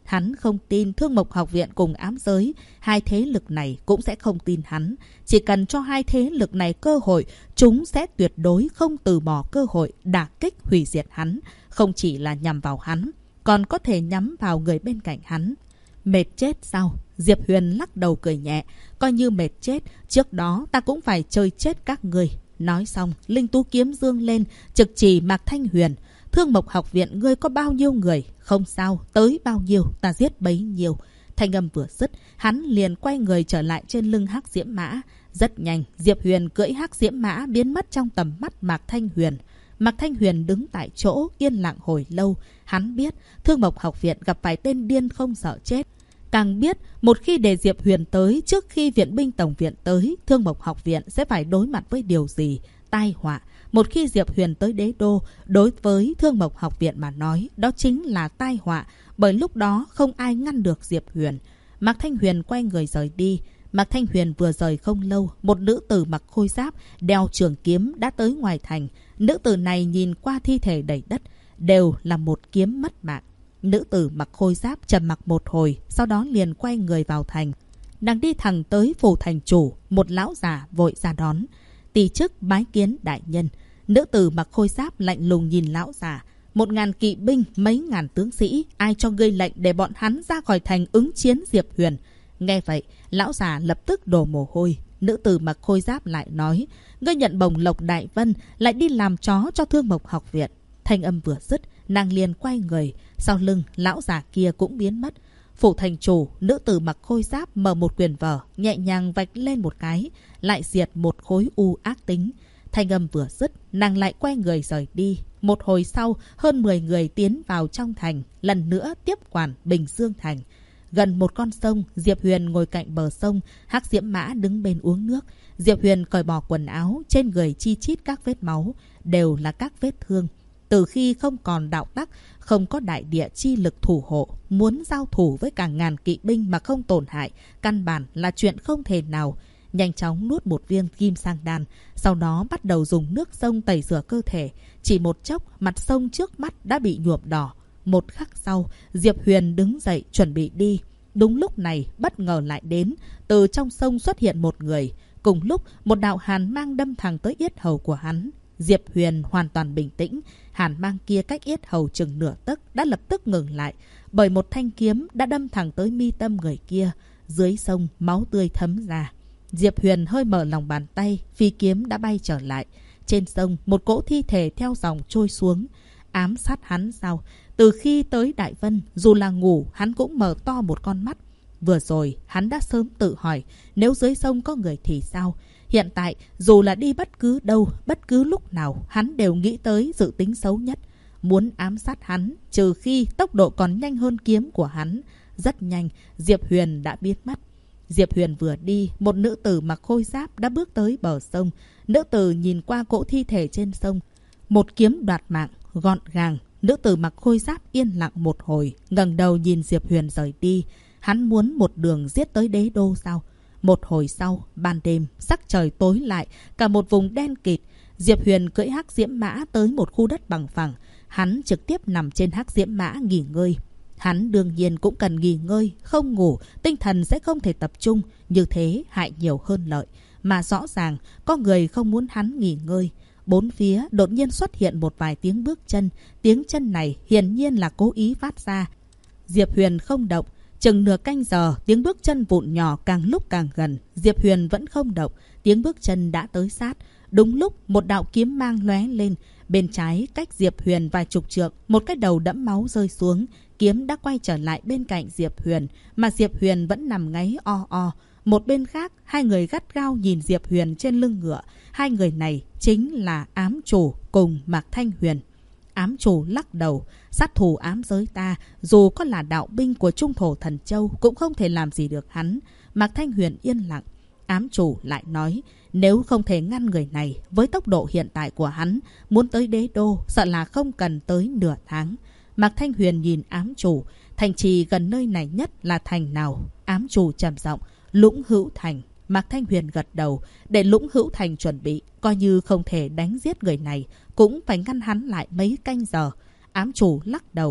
Hắn không tin Thương Mộc Học Viện cùng ám giới, hai thế lực này cũng sẽ không tin hắn. Chỉ cần cho hai thế lực này cơ hội, chúng sẽ tuyệt đối không từ bỏ cơ hội đả kích hủy diệt hắn. Không chỉ là nhằm vào hắn, còn có thể nhắm vào người bên cạnh hắn. Mệt chết sao? Diệp Huyền lắc đầu cười nhẹ. Coi như mệt chết, trước đó ta cũng phải chơi chết các người. Nói xong, linh tú kiếm dương lên, trực chỉ Mạc Thanh Huyền. Thương Mộc Học Viện ngươi có bao nhiêu người? Không sao, tới bao nhiêu ta giết bấy nhiêu. Thanh âm vừa dứt, hắn liền quay người trở lại trên lưng hắc diễm mã. Rất nhanh, Diệp Huyền cưỡi hắc diễm mã biến mất trong tầm mắt Mạc Thanh Huyền. Mạc Thanh Huyền đứng tại chỗ, yên lặng hồi lâu. Hắn biết, Thương Mộc Học Viện gặp phải tên điên không sợ chết. Càng biết, một khi để Diệp Huyền tới, trước khi viện binh tổng viện tới, Thương Mộc Học Viện sẽ phải đối mặt với điều gì? Tai họa. Một khi Diệp Huyền tới đế đô, đối với Thương Mộc Học Viện mà nói, đó chính là tai họa. Bởi lúc đó không ai ngăn được Diệp Huyền. Mạc Thanh Huyền quay người rời đi. Mạc Thanh Huyền vừa rời không lâu, một nữ tử mặc khôi giáp, đeo trường kiếm đã tới ngoài thành. Nữ tử này nhìn qua thi thể đầy đất, đều là một kiếm mất mạng. Nữ tử mặc khôi giáp trầm mặc một hồi, sau đó liền quay người vào thành. Nàng đi thẳng tới phủ thành chủ, một lão già vội ra đón. Tỳ chức bái kiến đại nhân. Nữ tử mặc khôi giáp lạnh lùng nhìn lão già. 1000 kỵ binh, mấy ngàn tướng sĩ, ai cho ngươi lệnh để bọn hắn ra khỏi thành ứng chiến Diệp Huyền? Nghe vậy, lão già lập tức đổ mồ hôi. Nữ tử mặc khôi giáp lại nói, ngươi nhận bổng lộc đại vân, lại đi làm chó cho Thương Mộc Học Viện. Thanh âm vừa dứt, nàng liền quay người, sau lưng lão già kia cũng biến mất. Phủ thành chủ, nữ tử mặc khôi giáp mở một quyển vở, nhẹ nhàng vạch lên một cái, lại diệt một khối u ác tính. Thanh âm vừa dứt, nàng lại quay người rời đi. Một hồi sau, hơn 10 người tiến vào trong thành, lần nữa tiếp quản Bình Dương thành. Gần một con sông, Diệp Huyền ngồi cạnh bờ sông, hắc diễm mã đứng bên uống nước. Diệp Huyền cởi bỏ quần áo, trên người chi chít các vết máu, đều là các vết thương. Từ khi không còn đạo tắc, không có đại địa chi lực thủ hộ, muốn giao thủ với cả ngàn kỵ binh mà không tổn hại, căn bản là chuyện không thể nào. Nhanh chóng nuốt một viên kim sang đan, sau đó bắt đầu dùng nước sông tẩy rửa cơ thể. Chỉ một chốc, mặt sông trước mắt đã bị nhuộm đỏ. Một khắc sau, Diệp Huyền đứng dậy chuẩn bị đi. Đúng lúc này, bất ngờ lại đến, từ trong sông xuất hiện một người. Cùng lúc, một đạo hàn mang đâm thẳng tới yết hầu của hắn. Diệp Huyền hoàn toàn bình tĩnh, hàn mang kia cách yết hầu chừng nửa tấc đã lập tức ngừng lại, bởi một thanh kiếm đã đâm thẳng tới mi tâm người kia. Dưới sông, máu tươi thấm ra. Diệp Huyền hơi mở lòng bàn tay, phi kiếm đã bay trở lại. Trên sông, một cỗ thi thể theo dòng trôi xuống. Ám sát hắn sao? Từ khi tới Đại Vân, dù là ngủ, hắn cũng mở to một con mắt. Vừa rồi, hắn đã sớm tự hỏi, nếu dưới sông có người thì sao? Hiện tại, dù là đi bất cứ đâu, bất cứ lúc nào, hắn đều nghĩ tới dự tính xấu nhất. Muốn ám sát hắn, trừ khi tốc độ còn nhanh hơn kiếm của hắn. Rất nhanh, Diệp Huyền đã biến mất. Diệp Huyền vừa đi, một nữ tử mặc khôi giáp đã bước tới bờ sông. Nữ tử nhìn qua cỗ thi thể trên sông. Một kiếm đoạt mạng, gọn gàng. Nữ tử mặc khôi giáp yên lặng một hồi, ngẩng đầu nhìn Diệp Huyền rời đi. Hắn muốn một đường giết tới đế đô sao? Một hồi sau, ban đêm, sắc trời tối lại, cả một vùng đen kịt. Diệp Huyền cưỡi hắc diễm mã tới một khu đất bằng phẳng. Hắn trực tiếp nằm trên hắc diễm mã nghỉ ngơi. Hắn đương nhiên cũng cần nghỉ ngơi, không ngủ, tinh thần sẽ không thể tập trung. Như thế hại nhiều hơn lợi. Mà rõ ràng, có người không muốn hắn nghỉ ngơi. Bốn phía đột nhiên xuất hiện một vài tiếng bước chân. Tiếng chân này hiển nhiên là cố ý phát ra. Diệp Huyền không động. Chừng nửa canh giờ, tiếng bước chân vụn nhỏ càng lúc càng gần. Diệp Huyền vẫn không động. Tiếng bước chân đã tới sát. Đúng lúc, một đạo kiếm mang lóe lên. Bên trái, cách Diệp Huyền vài chục trượng, một cái đầu đẫm máu rơi xuống. Kiếm đã quay trở lại bên cạnh Diệp Huyền, mà Diệp Huyền vẫn nằm ngáy o o. Một bên khác, hai người gắt gao nhìn Diệp Huyền trên lưng ngựa. Hai người này chính là ám chủ cùng Mạc Thanh Huyền. Ám chủ lắc đầu, sát thủ ám giới ta, dù có là đạo binh của Trung Thổ Thần Châu cũng không thể làm gì được hắn. Mạc Thanh Huyền yên lặng. Ám chủ lại nói, nếu không thể ngăn người này, với tốc độ hiện tại của hắn, muốn tới đế đô, sợ là không cần tới nửa tháng. Mạc Thanh Huyền nhìn ám chủ, thành trì gần nơi này nhất là thành nào? Ám chủ trầm giọng, Lũng Hữu Thành. Mạc Thanh Huyền gật đầu, để Lũng Hữu Thành chuẩn bị, coi như không thể đánh giết người này, cũng phải ngăn hắn lại mấy canh giờ. Ám chủ lắc đầu,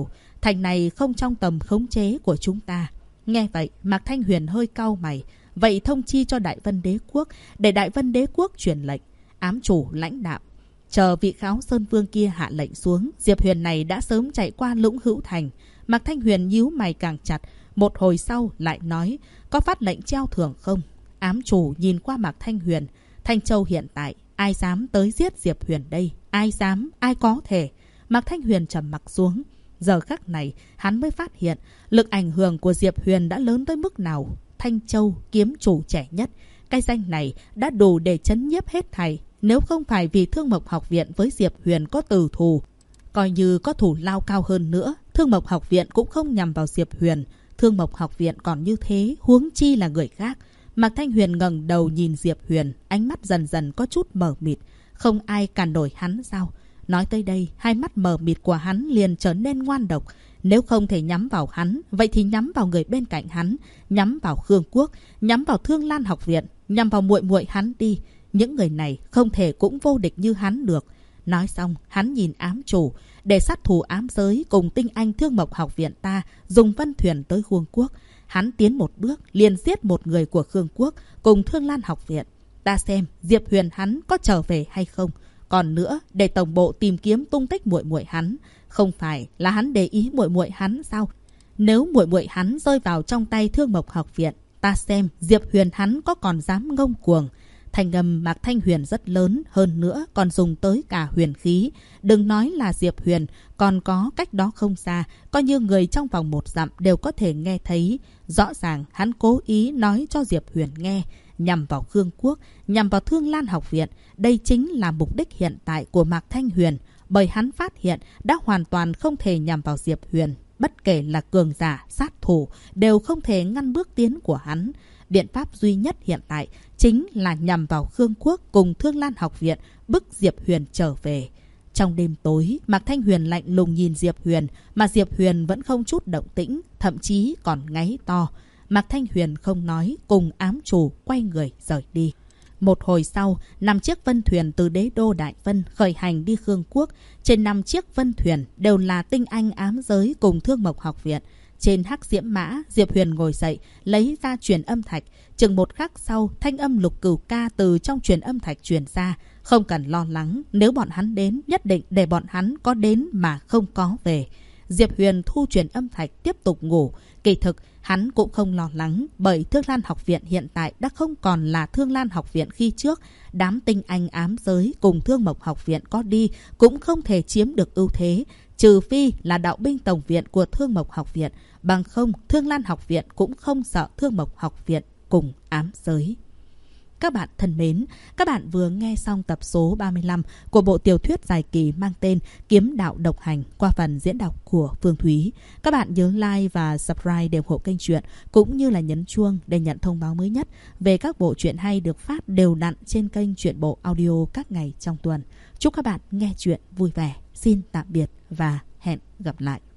Thành này không trong tầm khống chế của chúng ta. Nghe vậy, Mạc Thanh Huyền hơi cau mày. Vậy thông chi cho Đại Vân Đế Quốc, để Đại Vân Đế Quốc truyền lệnh. Ám chủ lãnh đạo. Chờ vị Kháo Sơn Vương kia hạ lệnh xuống, Diệp Huyền này đã sớm chạy qua Lũng Hữu Thành. Mạc Thanh Huyền nhíu mày càng chặt. Một hồi sau lại nói, có phát lệnh treo thưởng không? Ám chủ nhìn qua Mạc Thanh Huyền. Thanh Châu hiện tại, ai dám tới giết Diệp Huyền đây? Ai dám, ai có thể? Mạc Thanh Huyền trầm mặc xuống. Giờ khắc này, hắn mới phát hiện lực ảnh hưởng của Diệp Huyền đã lớn tới mức nào. Thanh Châu, kiếm chủ trẻ nhất. Cái danh này đã đủ để chấn nhiếp hết thảy. Nếu không phải vì Thương Mộc Học Viện với Diệp Huyền có từ thù, coi như có thủ lao cao hơn nữa, Thương Mộc Học Viện cũng không nhằm vào Diệp Huyền. Thương Mộc Học Viện còn như thế, huống chi là người khác. Mạc Thanh Huyền ngẩng đầu nhìn Diệp Huyền, ánh mắt dần dần có chút mờ mịt. Không ai cản nổi hắn sao? Nói tới đây, hai mắt mờ mịt của hắn liền trở nên ngoan độc. Nếu không thể nhắm vào hắn, vậy thì nhắm vào người bên cạnh hắn, nhắm vào Khương Quốc, nhắm vào Thương Lan Học Viện, nhắm vào muội muội hắn đi. Những người này không thể cũng vô địch như hắn được. Nói xong, hắn nhìn ám chủ, để sát thủ ám giới cùng tinh anh Thương Mộc Học Viện ta dùng vân thuyền tới Khương Quốc. Hắn tiến một bước, liền giết một người của Khương Quốc cùng Thương Lan Học Viện. Ta xem Diệp Huyền hắn có trở về hay không. Còn nữa, để tổng bộ tìm kiếm tung tích muội muội hắn. Không phải là hắn để ý muội muội hắn sao? Nếu muội muội hắn rơi vào trong tay Thương Mộc Học Viện, ta xem Diệp Huyền hắn có còn dám ngông cuồng. Thành âm Mạc Thanh Huyền rất lớn, hơn nữa còn dùng tới cả huyền khí. Đừng nói là Diệp Huyền, còn có cách đó không xa, coi như người trong vòng 1 dặm đều có thể nghe thấy. Rõ ràng hắn cố ý nói cho Diệp Huyền nghe, nhằm vào Khương Quốc, nhằm vào Thương Lan Học Viện. Đây chính là mục đích hiện tại của Mạc Thanh Huyền, bởi hắn phát hiện đã hoàn toàn không thể nhằm vào Diệp Huyền. Bất kể là cường giả, sát thủ, đều không thể ngăn bước tiến của hắn. Biện pháp duy nhất hiện tại chính là nhằm vào Khương Quốc cùng Thương Lan Học Viện, bức Diệp Huyền trở về. Trong đêm tối, Mạc Thanh Huyền lạnh lùng nhìn Diệp Huyền, mà Diệp Huyền vẫn không chút động tĩnh, thậm chí còn ngáy to. Mạc Thanh Huyền không nói, cùng ám chủ quay người rời đi. Một hồi sau, 5 chiếc vân thuyền từ đế đô Đại Vân khởi hành đi Khương Quốc. Trên 5 chiếc vân thuyền đều là tinh anh ám giới cùng Thương Mộc Học Viện. Trên hắc diễm mã, Diệp Huyền ngồi dậy, lấy ra truyền âm thạch. Chừng một khắc sau, thanh âm Lục Cửu Ca từ trong truyền âm thạch truyền ra. Không cần lo lắng, nếu bọn hắn đến, nhất định để bọn hắn có đến mà không có về. Diệp Huyền thu truyền âm thạch tiếp tục ngủ. Kỳ thực, hắn cũng không lo lắng, bởi Thương Lan Học Viện hiện tại đã không còn là Thương Lan Học Viện khi trước. Đám tinh anh ám giới cùng Thương Mộc Học Viện có đi cũng không thể chiếm được ưu thế. Trừ phi là đạo binh tổng viện của Thương Mộc Học Viện, bằng không Thương Lan Học Viện cũng không sợ Thương Mộc Học Viện cùng ám giới. Các bạn thân mến, các bạn vừa nghe xong tập số 35 của bộ tiểu thuyết dài kỳ mang tên Kiếm Đạo Độc Hành qua phần diễn đọc của Phương Thúy. Các bạn nhớ like và subscribe để ủng hộ kênh truyện, cũng như là nhấn chuông để nhận thông báo mới nhất về các bộ truyện hay được phát đều đặn trên kênh Truyện Bộ Audio các ngày trong tuần. Chúc các bạn nghe truyện vui vẻ. Xin tạm biệt và hẹn gặp lại.